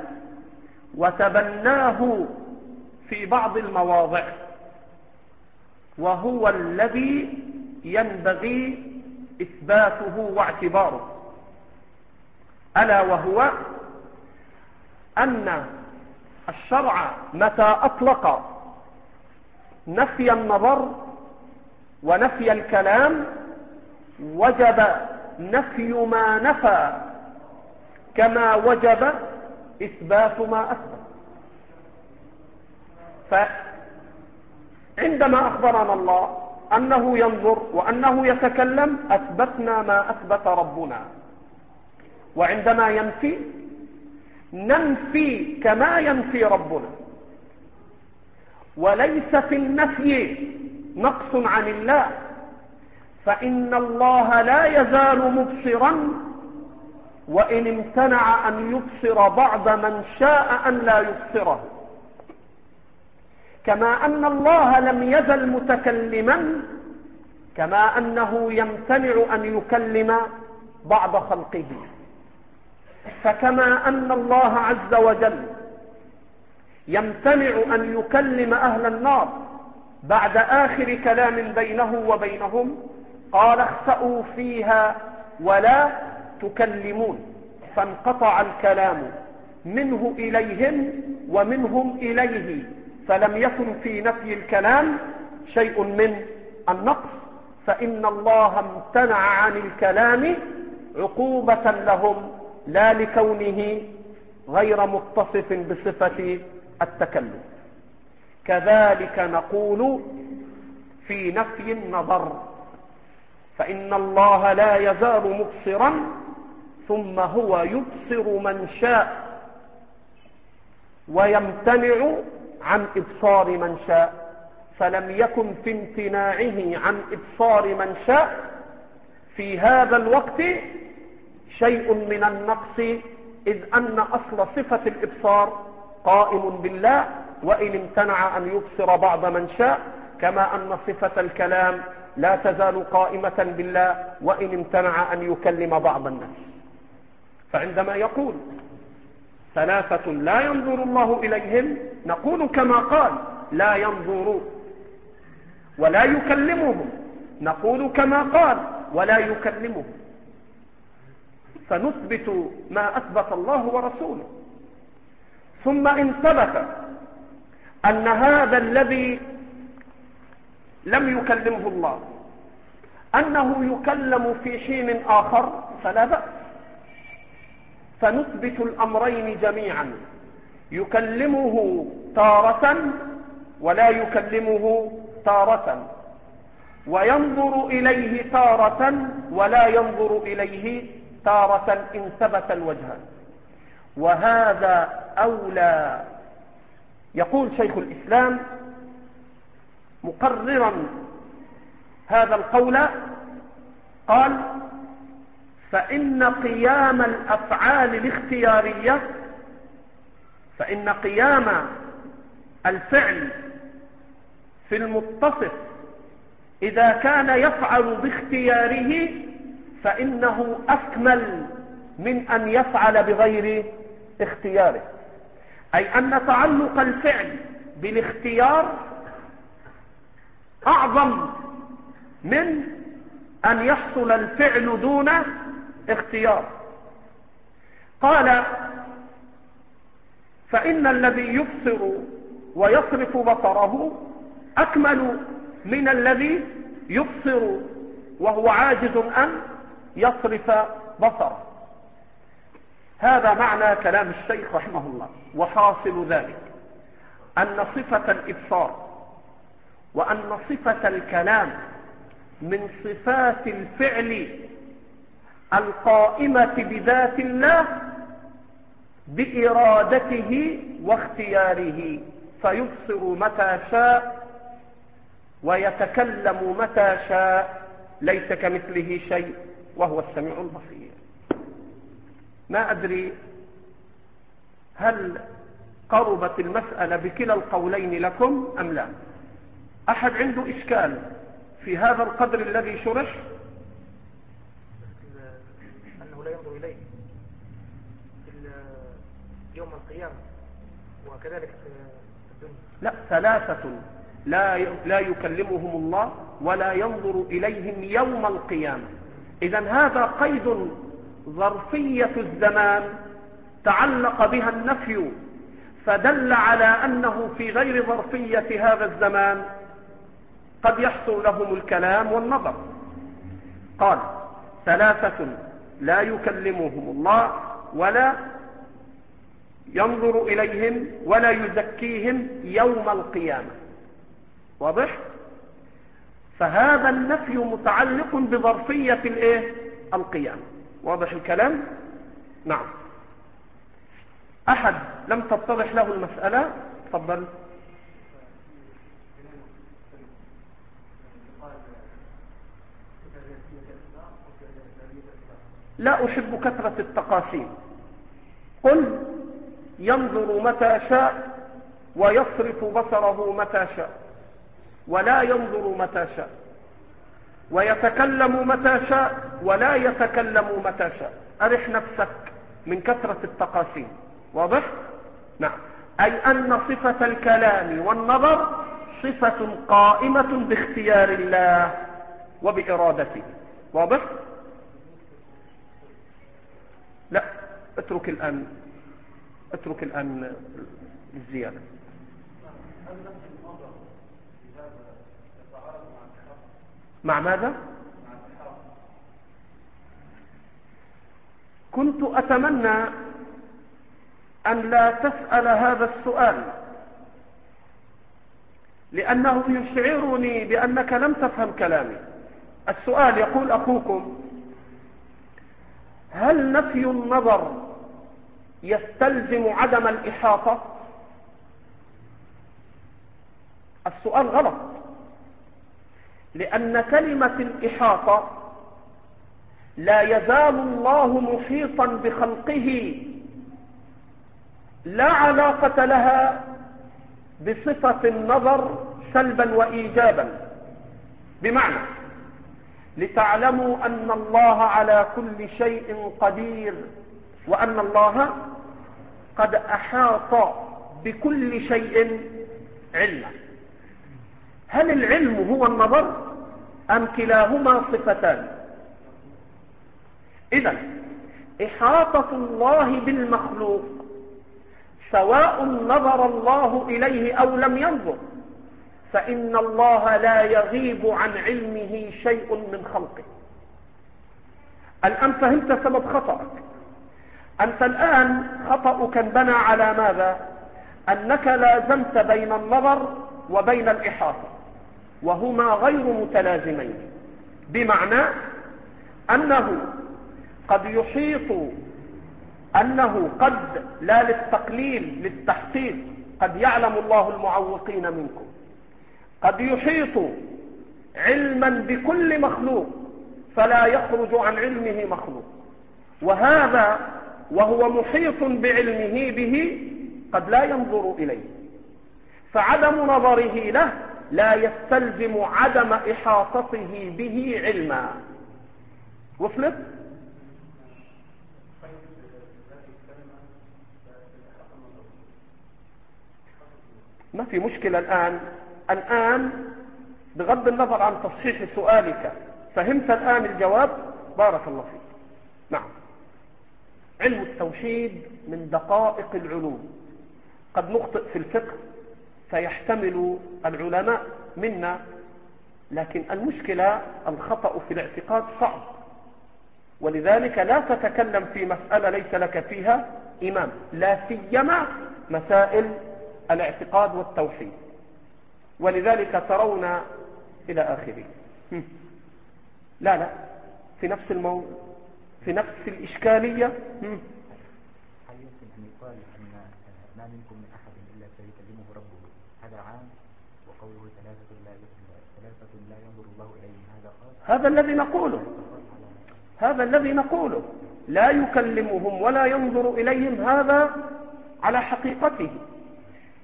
وتبناه في بعض المواضع، وهو الذي ينبغي إثباته واعتباره، ألا وهو أن الشرع متى أطلق نفي النظر ونفي الكلام وجب نفي ما نفى كما وجب إثبات ما أثبت. فعندما أخبرنا الله أنه ينظر وأنه يتكلم أثبتنا ما أثبت ربنا، وعندما ينفي ننفي كما ينفي ربنا، وليس في النفي نقص عن الله، فإن الله لا يزال مبصرا وإن امتنع أن يبصر بعض من شاء أن لا يبصره، كما أن الله لم يزل متكلما كما أنه يمتنع أن يكلم بعض خلقه. فكما أن الله عز وجل يمتنع أن يكلم أهل النار بعد آخر كلام بينه وبينهم، قال اخسأوا فيها ولا تكلمون، فانقطع الكلام منه إليهم ومنهم إليه، فلم يكن في نفي الكلام شيء من النقص، فإن الله امتنع عن الكلام عقوبة لهم لا لكونه غير متصف بصفة التكلم. كذلك نقول في نفي النظر، فإن الله لا يزال مبصرا ثم هو يبصر من شاء ويمتنع عن إبصار من شاء، فلم يكن في امتناعه عن إبصار من شاء في هذا الوقت شيء من النقص، إذ أن أصل صفة الإبصار قائم بالله، وإن امتنع أن يبصر بعض من شاء، كما أن صفة الكلام لا تزال قائمة بالله وإن امتنع أن يكلم بعض الناس. فعندما يقول ثلاثة لا ينظر الله إليهم، نقول كما قال لا ينظر، ولا يكلمهم نقول كما قال ولا يكلمهم، فنثبت ما أثبت الله ورسوله. ثم إن ثبت أن هذا الذي لم يكلمه الله أنه يكلم في حين آخر فلا بأس، فنثبت الأمرين جميعا، يكلمه تارة ولا يكلمه تارة، وينظر إليه تارة ولا ينظر إليه تارة إن ثبت الوجهان، وهذا أولى. يقول شيخ الإسلام مقررا هذا القول، قال فإن قيام الأفعال الاختيارية فإن قيام الفعل في المتصف إذا كان يفعل باختياره فإنه أكمل من أن يفعل بغير اختياره، أي أن تعلق الفعل بالاختيار أعظم من أن يحصل الفعل دون اختيار. قال فإن الذي يبصر ويصرف بصره أكمل من الذي يبصر وهو عاجز أن يصرف بصره. هذا معنى كلام الشيخ رحمه الله. وحاصل ذلك أن صفة الإبصار وأن صفة الكلام من صفات الفعل القائمة بذات الله بإرادته واختياره، فيبصر متى شاء ويتكلم متى شاء، ليس كمثله شيء وهو السميع البصير. ما أدري هل قربت المسألة بكلا القولين لكم أم لا؟ أحد عنده إشكال في هذا القدر الذي شرح؟ أنه لا ينظر إليه في يوم القيامة وكذلك في الدنيا. لا، ثلاثة لا لا يكلمهم الله ولا ينظر إليهم يوم القيامة. إذن هذا قيد ظرفية الزمان تعلق بها النفي، فدل على أنه في غير ظرفية هذا الزمان قد يحصل لهم الكلام والنظر. قال ثلاثة لا يكلمهم الله ولا ينظر إليهم ولا يزكيهم يوم القيامة. واضح؟ فهذا النفي متعلق بظرفية الايه؟ القيامة. واضح الكلام؟ نعم. أحد لم تتضح له المسألة؟ تفضل. لا أحب كثرة التقاسيم. قل ينظر متى شاء ويصرف بصره متى شاء ولا ينظر متى شاء، ويتكلم متى شاء ولا يتكلم متى شاء. أرح نفسك من كثرة التقاسيم. واضح؟ نعم. أي أن صفة الكلام والنظر صفة قائمة باختيار الله وبإرادته. واضح؟ لا، اترك الآن اترك الآن الزيادة. مع ماذا؟ كنت أتمنى أن لا تسأل هذا السؤال، لأنه يشعرني بأنك لم تفهم كلامي. السؤال يقول أخوكم: هل نفي النظر يستلزم عدم الإحاطة؟ السؤال غلط، لأن كلمة الإحاطة لا يزال الله محيطا بخلقه، لا علاقة لها بصفة النظر سلبا وإيجابا. بمعنى لتعلموا أن الله على كل شيء قدير، وأن الله قد أحاط بكل شيء علما. هل العلم هو النظر أم كلاهما صفتان؟ إذن إحاطة الله بالمخلوق سواء نظر الله إليه أو لم ينظر، فإن الله لا يغيب عن علمه شيء من خلقه. الآن فهمت سبب خطأك. أنت الآن خطأك انبنى على ماذا؟ أنك لازمت بين النظر وبين الإحاطة، وهما غير متلازمين. بمعنى أنه قد يحيط، أنه قد لا للتقليل للتحقيق، قد يعلم الله المعوقين منكم، قد يحيط علما بكل مخلوق فلا يخرج عن علمه مخلوق، وهذا وهو محيط بعلمه به قد لا ينظر إليه، فعدم نظره له لا يستلزم عدم إحاطته به علما. وصلت؟ ما في مشكلة. الآن الآن بغض النظر عن تصحيح سؤالك فهمت الآن الجواب؟ بارك الله فيك. نعم. علم التوحيد من دقائق العلوم، قد نخطئ في الفقه فيحتمل العلماء منا، لكن المشكلة الخطأ في الاعتقاد صعب، ولذلك لا تتكلم في مسألة ليس لك فيها إمام، لا سيما مسائل الاعتقاد والتوحيد. ولذلك ترون إلى آخره. لا لا في نفس الموضوع، في نفس الإشكالية. هل يمكن أن يقال أن ما منكم من أحد إلا سيكلمه ربه؟ هذا عام، وقوله ثلاثة لا ثلاثة لا ينظر الله إليهم هذا خاص. هذا الذي نقوله، هذا الذي نقوله لا يكلمهم ولا ينظر إليهم، هذا على حقيقته.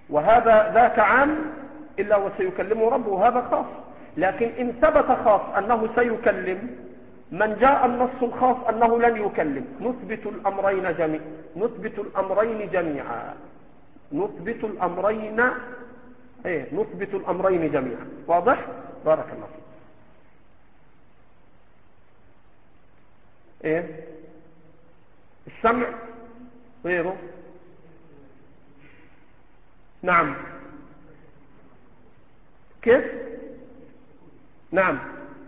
وهذا ذاك عام إلا وسيكلمه ربه، هذا خاص. لكن إن ثبت خاص أنه سيكلم، من جاء النص الخاص أنه لن يكلم، نثبت الأمرين جميعا نثبت الأمرين جميعا نثبت الأمرين ايه نثبت الأمرين جميعا. واضح؟ بارك الله فيك. ايه السمع غيره؟ نعم. كيف؟ نعم.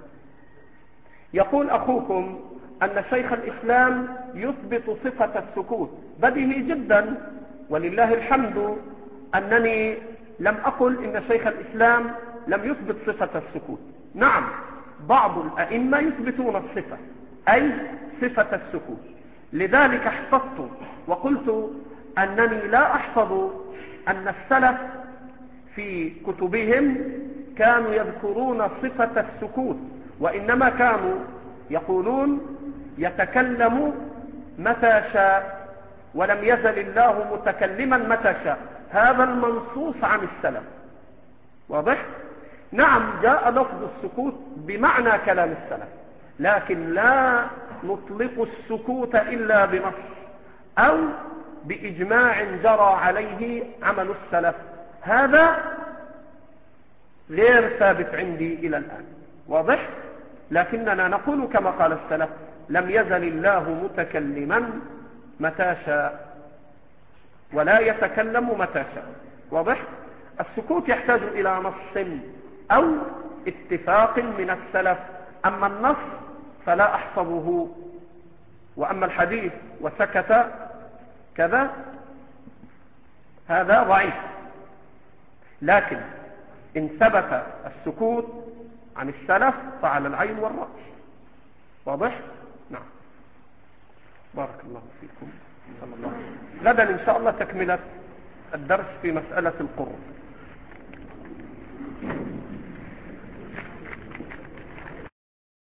يقول أخوكم أن شيخ الإسلام يثبت صفة السكوت. بديهي جدا ولله الحمد أنني لم أقل إن شيخ الإسلام لم يثبت صفة السكوت. نعم، بعض الأئمة يثبتون الصفة، أي صفة السكوت. لذلك احفظت وقلت أنني لا أحفظ أن السلف في كتبهم كانوا يذكرون صفة السكوت، وإنما كانوا يقولون يتكلم متى شاء ولم يزل الله متكلما متى شاء. هذا المنصوص عن السلف. واضح؟ نعم، جاء لفظ السكوت بمعنى كلام السلف، لكن لا نطلق السكوت إلا بنص أو بإجماع جرى عليه عمل السلف. هذا غير ثابت عندي إلى الآن. واضح؟ لكننا نقول كما قال السلف: لم يزل الله متكلما متى شاء ولا يتكلم متى شاء. واضح؟ السكوت يحتاج إلى نص أو اتفاق من السلف. أما النص فلا أحفظه، وأما الحديث وسكت كذا هذا ضعيف. لكن إن ثبت السكوت عن السلف فعلى العين والرأس. واضح؟ نعم. بارك الله فيكم. صلى الله عليه وسلم. غدا إن شاء الله تكملة الدرس في مسألة القرب.